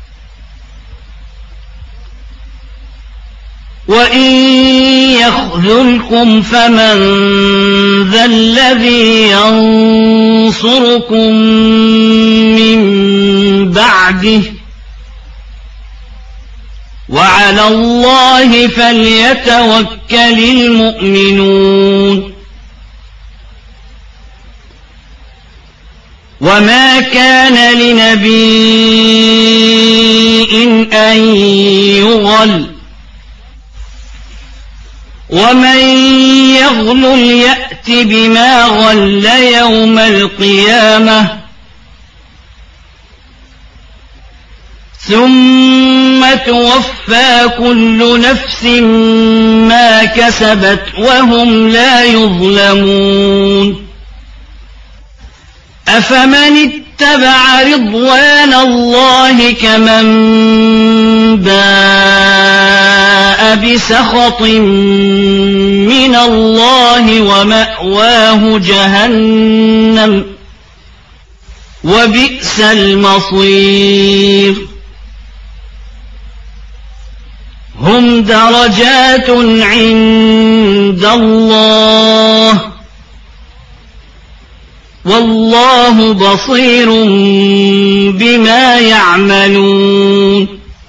وإن يخذلكم فمن ذا الذي ينصركم من بعده وعلى الله فليتوكل المؤمنون وما كان لنبي أن يغل ومن يغلل يأت بما غل يوم القيامة ثم توفى كل نفس ما كسبت وهم لا يظلمون أفمن اتبع رضوان الله كمن باء بسخط من الله ومأواه جهنم وبئس المصير هم درجات عند الله والله بصير بما يعملون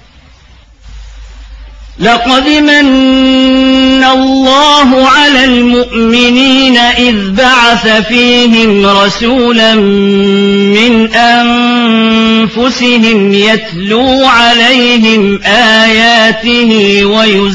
لقد من الله على المؤمنين إذ بعث فيهم رسولا من أنفسهم يتلو عليهم آياته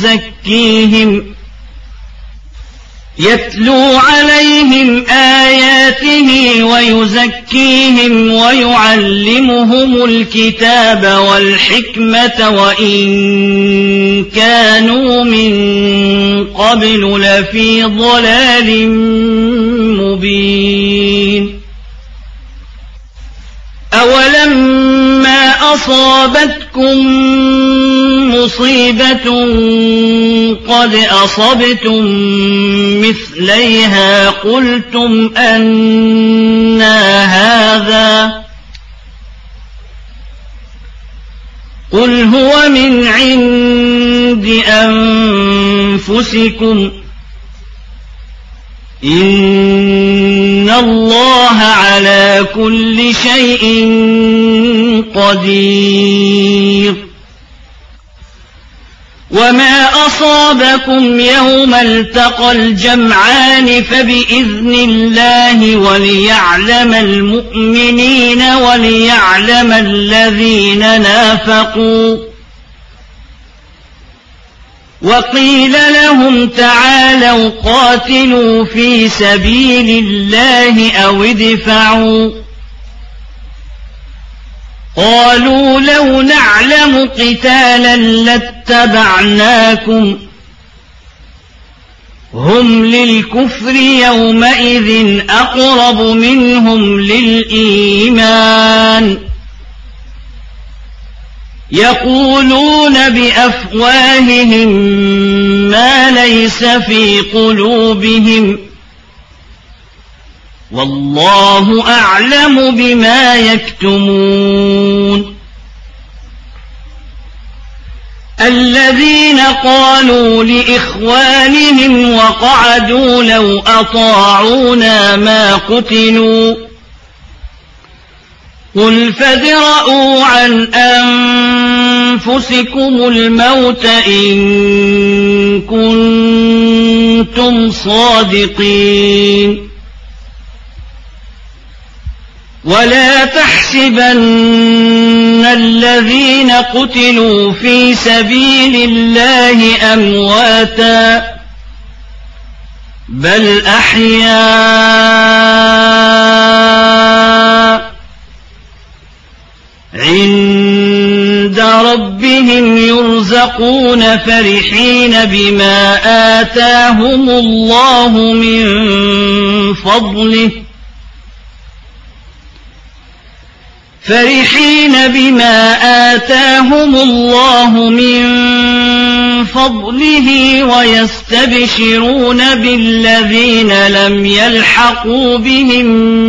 ويزكيهم ويعلمهم الكتاب والحكمة وإن كانوا من قبل لفي ضلال مبين أولما أصابتكم مصيبة قد أصبتم مثليها قلتم أنى هذا قل هو من عند أنفسكم إن الله على كل شيء قدير وما أصابكم يوم التقى الجمعان فبإذن الله وليعلم المؤمنين وليعلم الذين نافقوا وقيل لهم تعالوا قاتلوا في سبيل الله أو ادفعوا قالوا لو نعلم قتالا لاتبعناكم هم للكفر يومئذ أقرب منهم للإيمان يقولون بأفواههم ما ليس في قلوبهم والله أعلم بما يكتمون الذين قالوا لإخوانهم وقعدوا لو أطاعونا ما قتلوا قل فادرءوا عن أنفسكم الموت إن كنتم صادقين ولا تحسبن الذين قتلوا في سبيل الله أمواتا بل أحياء عند ربهم يرزقون فرحين بما آتاهم الله من فضله ويستبشرون بالذين لم يلحقوا بهم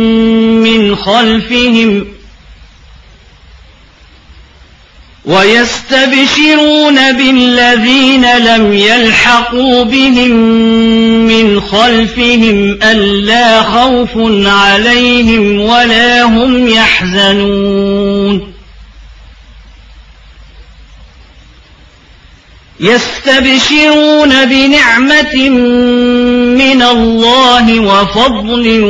من خلفهم ألا خوف عليهم ولا هم يحزنون يستبشرون بنعمة من الله وفضل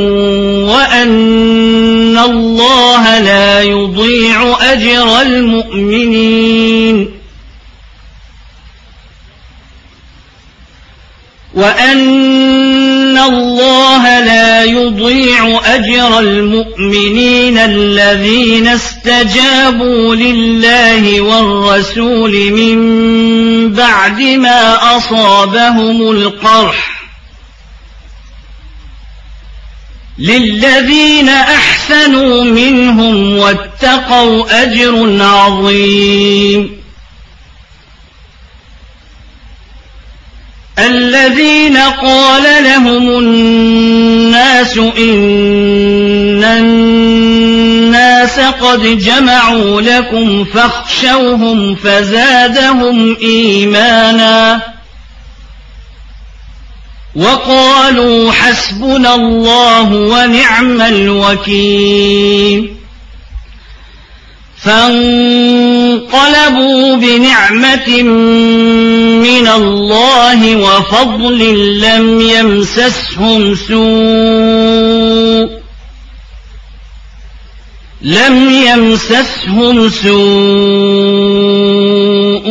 وأن الله لا يضيع أجر المؤمنين وأن الله لا يضيع أجر المؤمنين الذين استجابوا لله والرسول من بعد ما أصابهم القرح للذين أحسنوا منهم واتقوا أجر عظيم الذين قال لهم الناس إن الناس قد جمعوا لكم فاخشوهم فزادهم إيمانا وقالوا حسبنا الله ونعم الوكيل فانقلبوا بنعمة من الله وفضل لم يمسسهم سوء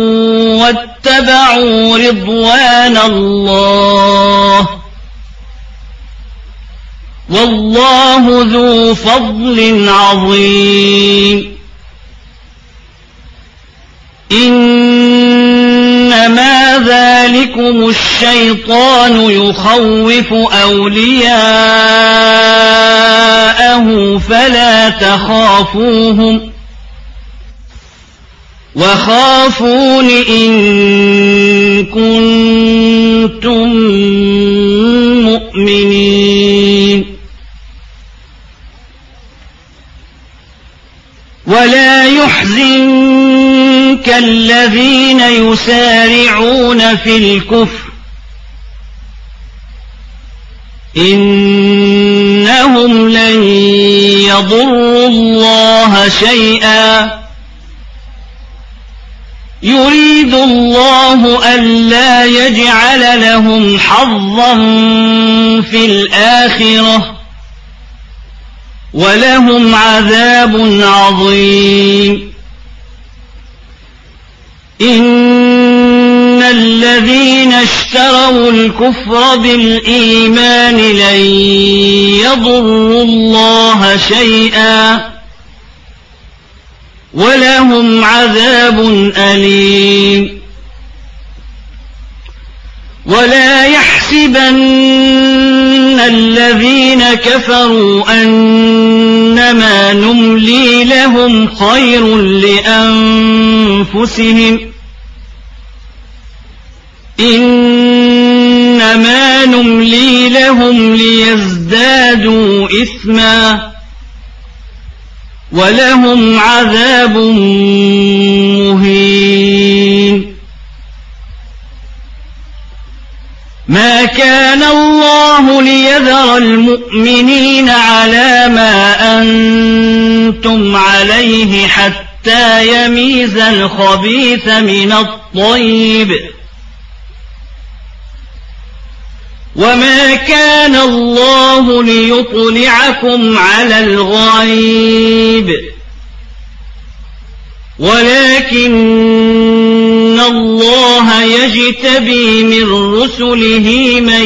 واتبعوا رضوان الله والله ذو فضل عظيم إنما ذلكم الشيطان يخوف أولياءه فلا تخافوهم وخافون إن كنتم مؤمنين ولا يحزنك الذين يسارعون في الكفر إنهم لن يضروا الله شيئا يريد الله ألا يجعل لهم حظا في الآخرة ولهم عذاب عظيم إن الذين اشتروا الكفر بالإيمان لن يضروا الله شيئا ولهم عذاب أليم ولا يحسبن الذين كفروا أنما نملي لهم خير لأنفسهم إنما نملي لهم ليزدادوا إثما ولهم عذاب مهين ما كان الله ليذر المؤمنين على ما أنتم عليه حتى يميز الخبيث من الطيب وما كان الله ليطلعكم على الغيب ولكن الله يجتبي من رسله من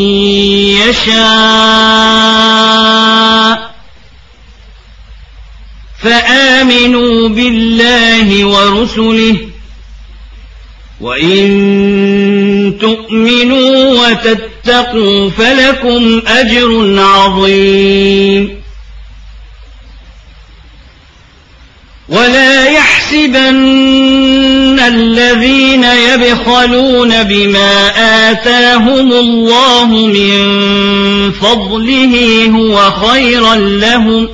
يشاء فآمنوا بالله ورسله وإن تؤمنوا وتتقوا فلكم أجر عظيم ولا يحسبن الذين يبخلون بما آتاهم الله من فضله هو خيرا لهم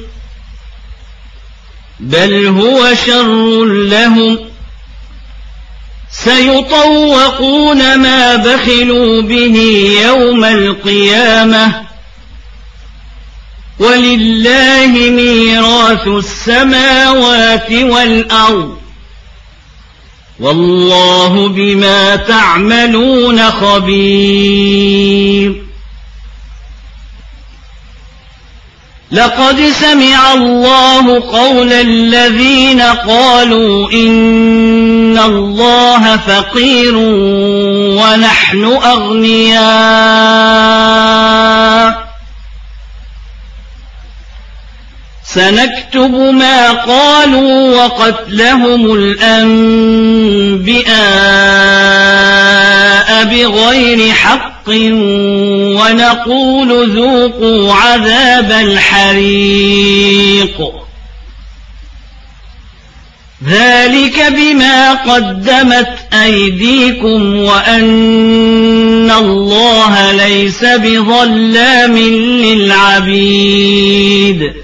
بل هو شر لهم سيطوقون ما بخلوا به يوم القيامة ولله ميراث السماوات والأرض والله بما تعملون خبير لقد سمع الله قول الذين قالوا إن الله فقير ونحن أغنياء سنكتب ما قالوا وقتلهم الأنبياء بغير حق ونقول ذوقوا عذاب الحريق ذلك بما قدمت أيديكم وأن الله ليس بظلام للعبيد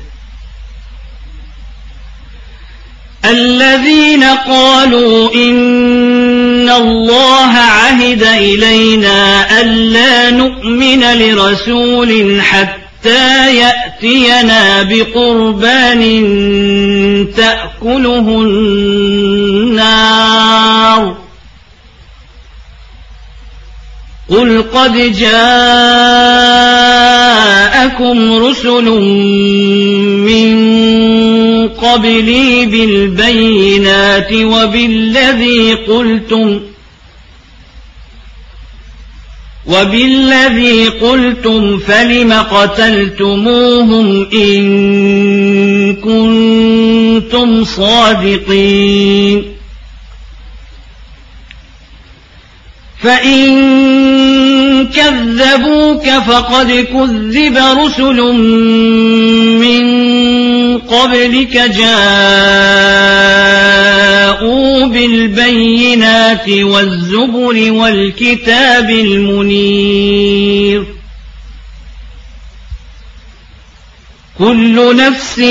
الذين قالوا إن الله عهد إلينا ألا نؤمن لرسول حتى يأتينا بقربان تأكله النار قل قد جاءكم رسل من قبلي بالبينات وبالذي قلتم فلم قتلتموهم إن كنتم صادقين فإن كذبوك فقد كذب رسل من قبلك جاءوا بالبينات والزبر والكتاب المنير كل نفس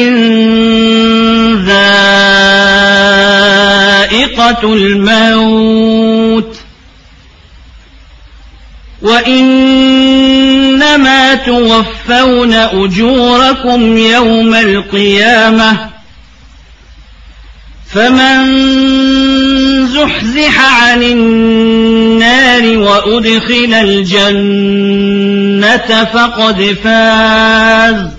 ذائقة الموت وإنما توفون أجوركم يوم القيامة فمن زحزح عن النار وأدخل الجنة فقد فاز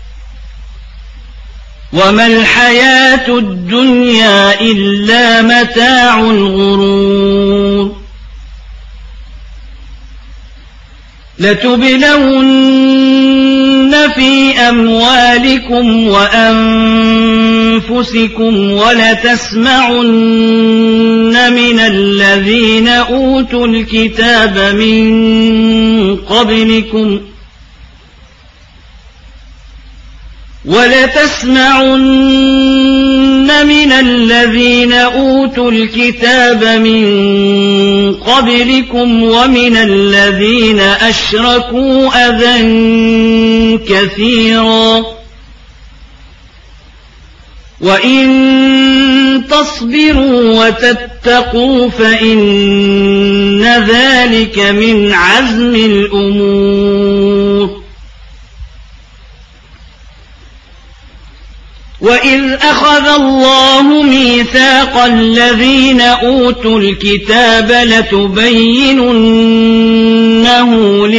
وما الحياة الدنيا إلا متاع الغرور لتبلون في أموالكم وأنفسكم ولتسمعن من الذين أوتوا الكتاب من قبلكم ومن الذين أشركوا أذى كثيرا وإن تصبروا وتتقوا فإن ذلك من عزم الأمور وإذ أخذ الله ميثاق الذين أوتوا الكتاب لتبيننه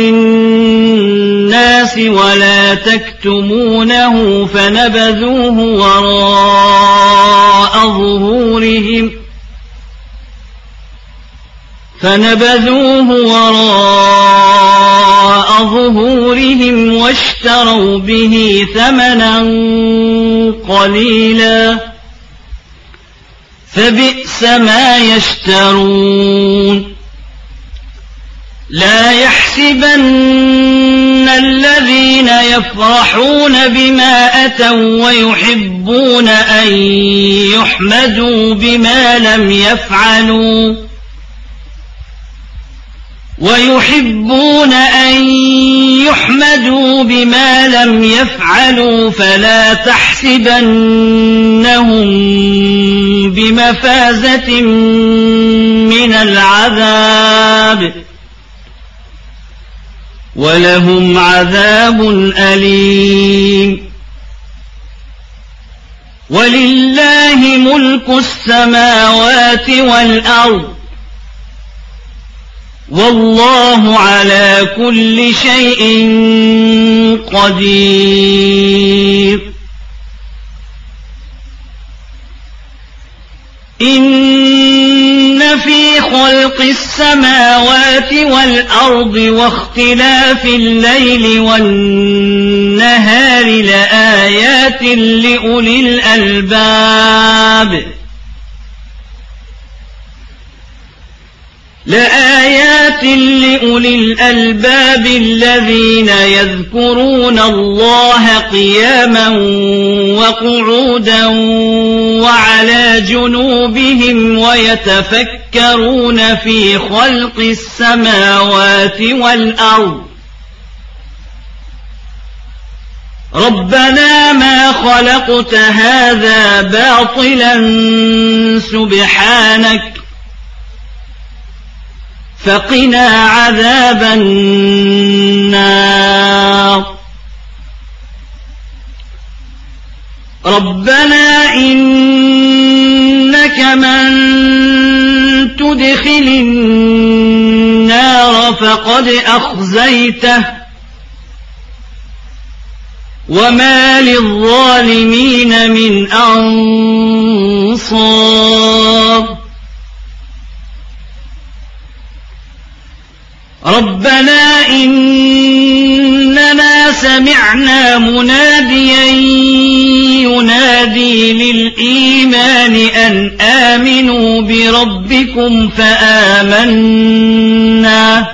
للناس ولا تكتمونه فنبذوه وراء ظهورهم واشتروا به ثمنا قليلا فبئس ما يشترون لا يحسبن الذين يفرحون بما أتوا ويحبون أن يحمدوا بما لم يفعلوا فلا تحسبنهم بمفازة من العذاب ولهم عذاب أليم ولله ملك السماوات والأرض والله على كل شيء قدير إن في خلق السماوات والأرض واختلاف الليل والنهار لآيات لأولي الألباب الذين يذكرون الله قياما وقعودا وعلى جنوبهم ويتفكرون في خلق السماوات والأرض ربنا ما خلقت هذا باطلا سبحانك فقنا عذاب النار ربنا إنك من تدخل النار فقد أخزيته وما للظالمين من أنصار ربنا إننا سمعنا مناديا ينادي للإيمان أن آمنوا بربكم فآمنا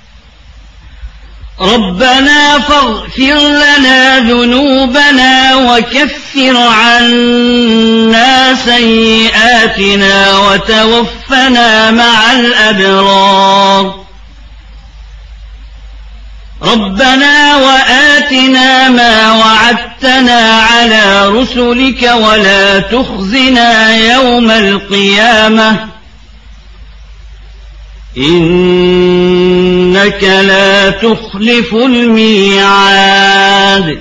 ربنا فاغفر لنا ذنوبنا وكفر عنا سيئاتنا وتوفنا مع الأبرار ربنا وآتنا ما وعدتنا على رسلك ولا تخزنا يوم القيامة إنك لا تخلف الميعاد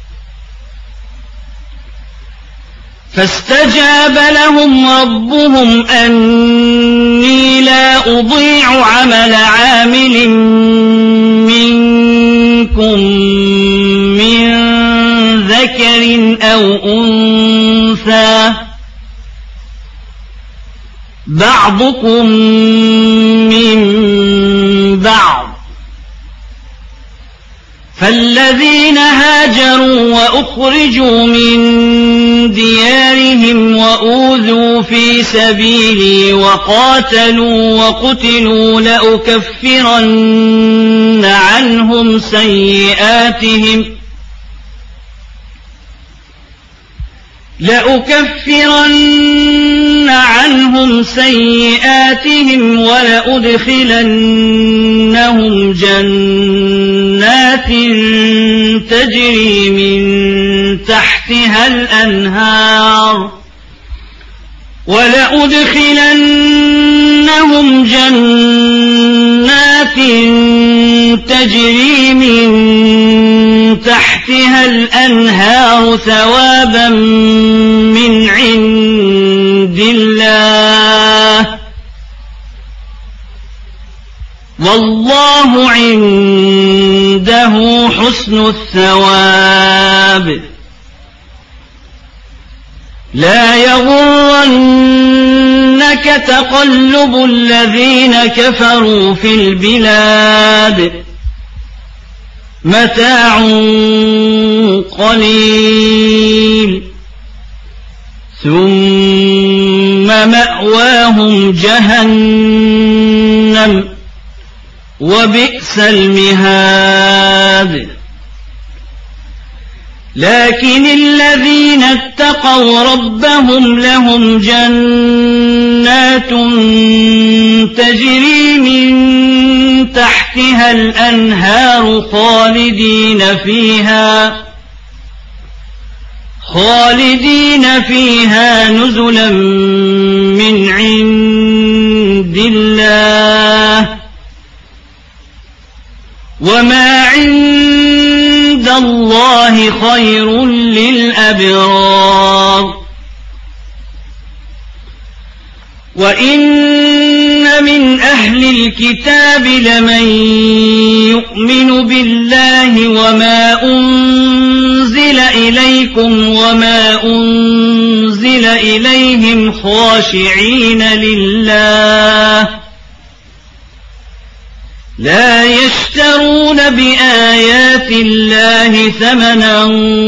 فاستجاب لهم ربهم أني لا أضيع عمل عامل منكم من ذكر أو أنثى بعضكم من بعض فالذين هاجروا وأخرجوا من ديارهم وأوذوا في سبيلي وقاتلوا وقتلوا لأكفرن عنهم سيئاتهم ولأدخلنهم جنات تجري من تحتها الأنهار ثوابا من عند الله والله عنده حسن الثواب لا يغرنك تقلب الذين كفروا في البلاد متاع قليل ثم مأواهم جهنم وبئس المهاد لكن الذين اتقوا ربهم لهم جنات تجري من تحتها الأنهار خالدين فيها نزلا من عند الله وما عند الله خير للأبرار وإن من أهل الكتاب لمن يؤمن بالله وما أنزل إليكم وما أنزل إليهم لا يشترون بآيات الله ثمنا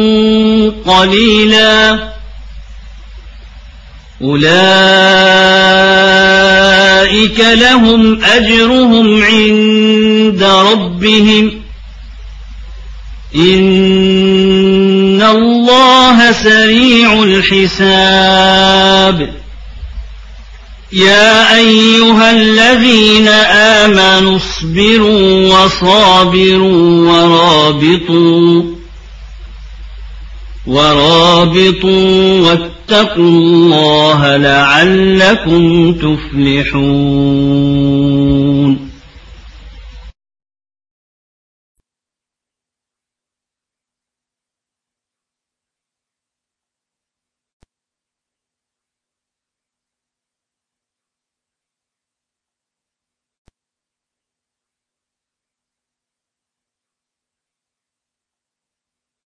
قليلا أولئك لهم أجرهم عند ربهم إن الله سريع الحساب يا أيها الذين آمنوا اصبروا وصابروا ورابطوا واتقوا الله لعلكم تفلحون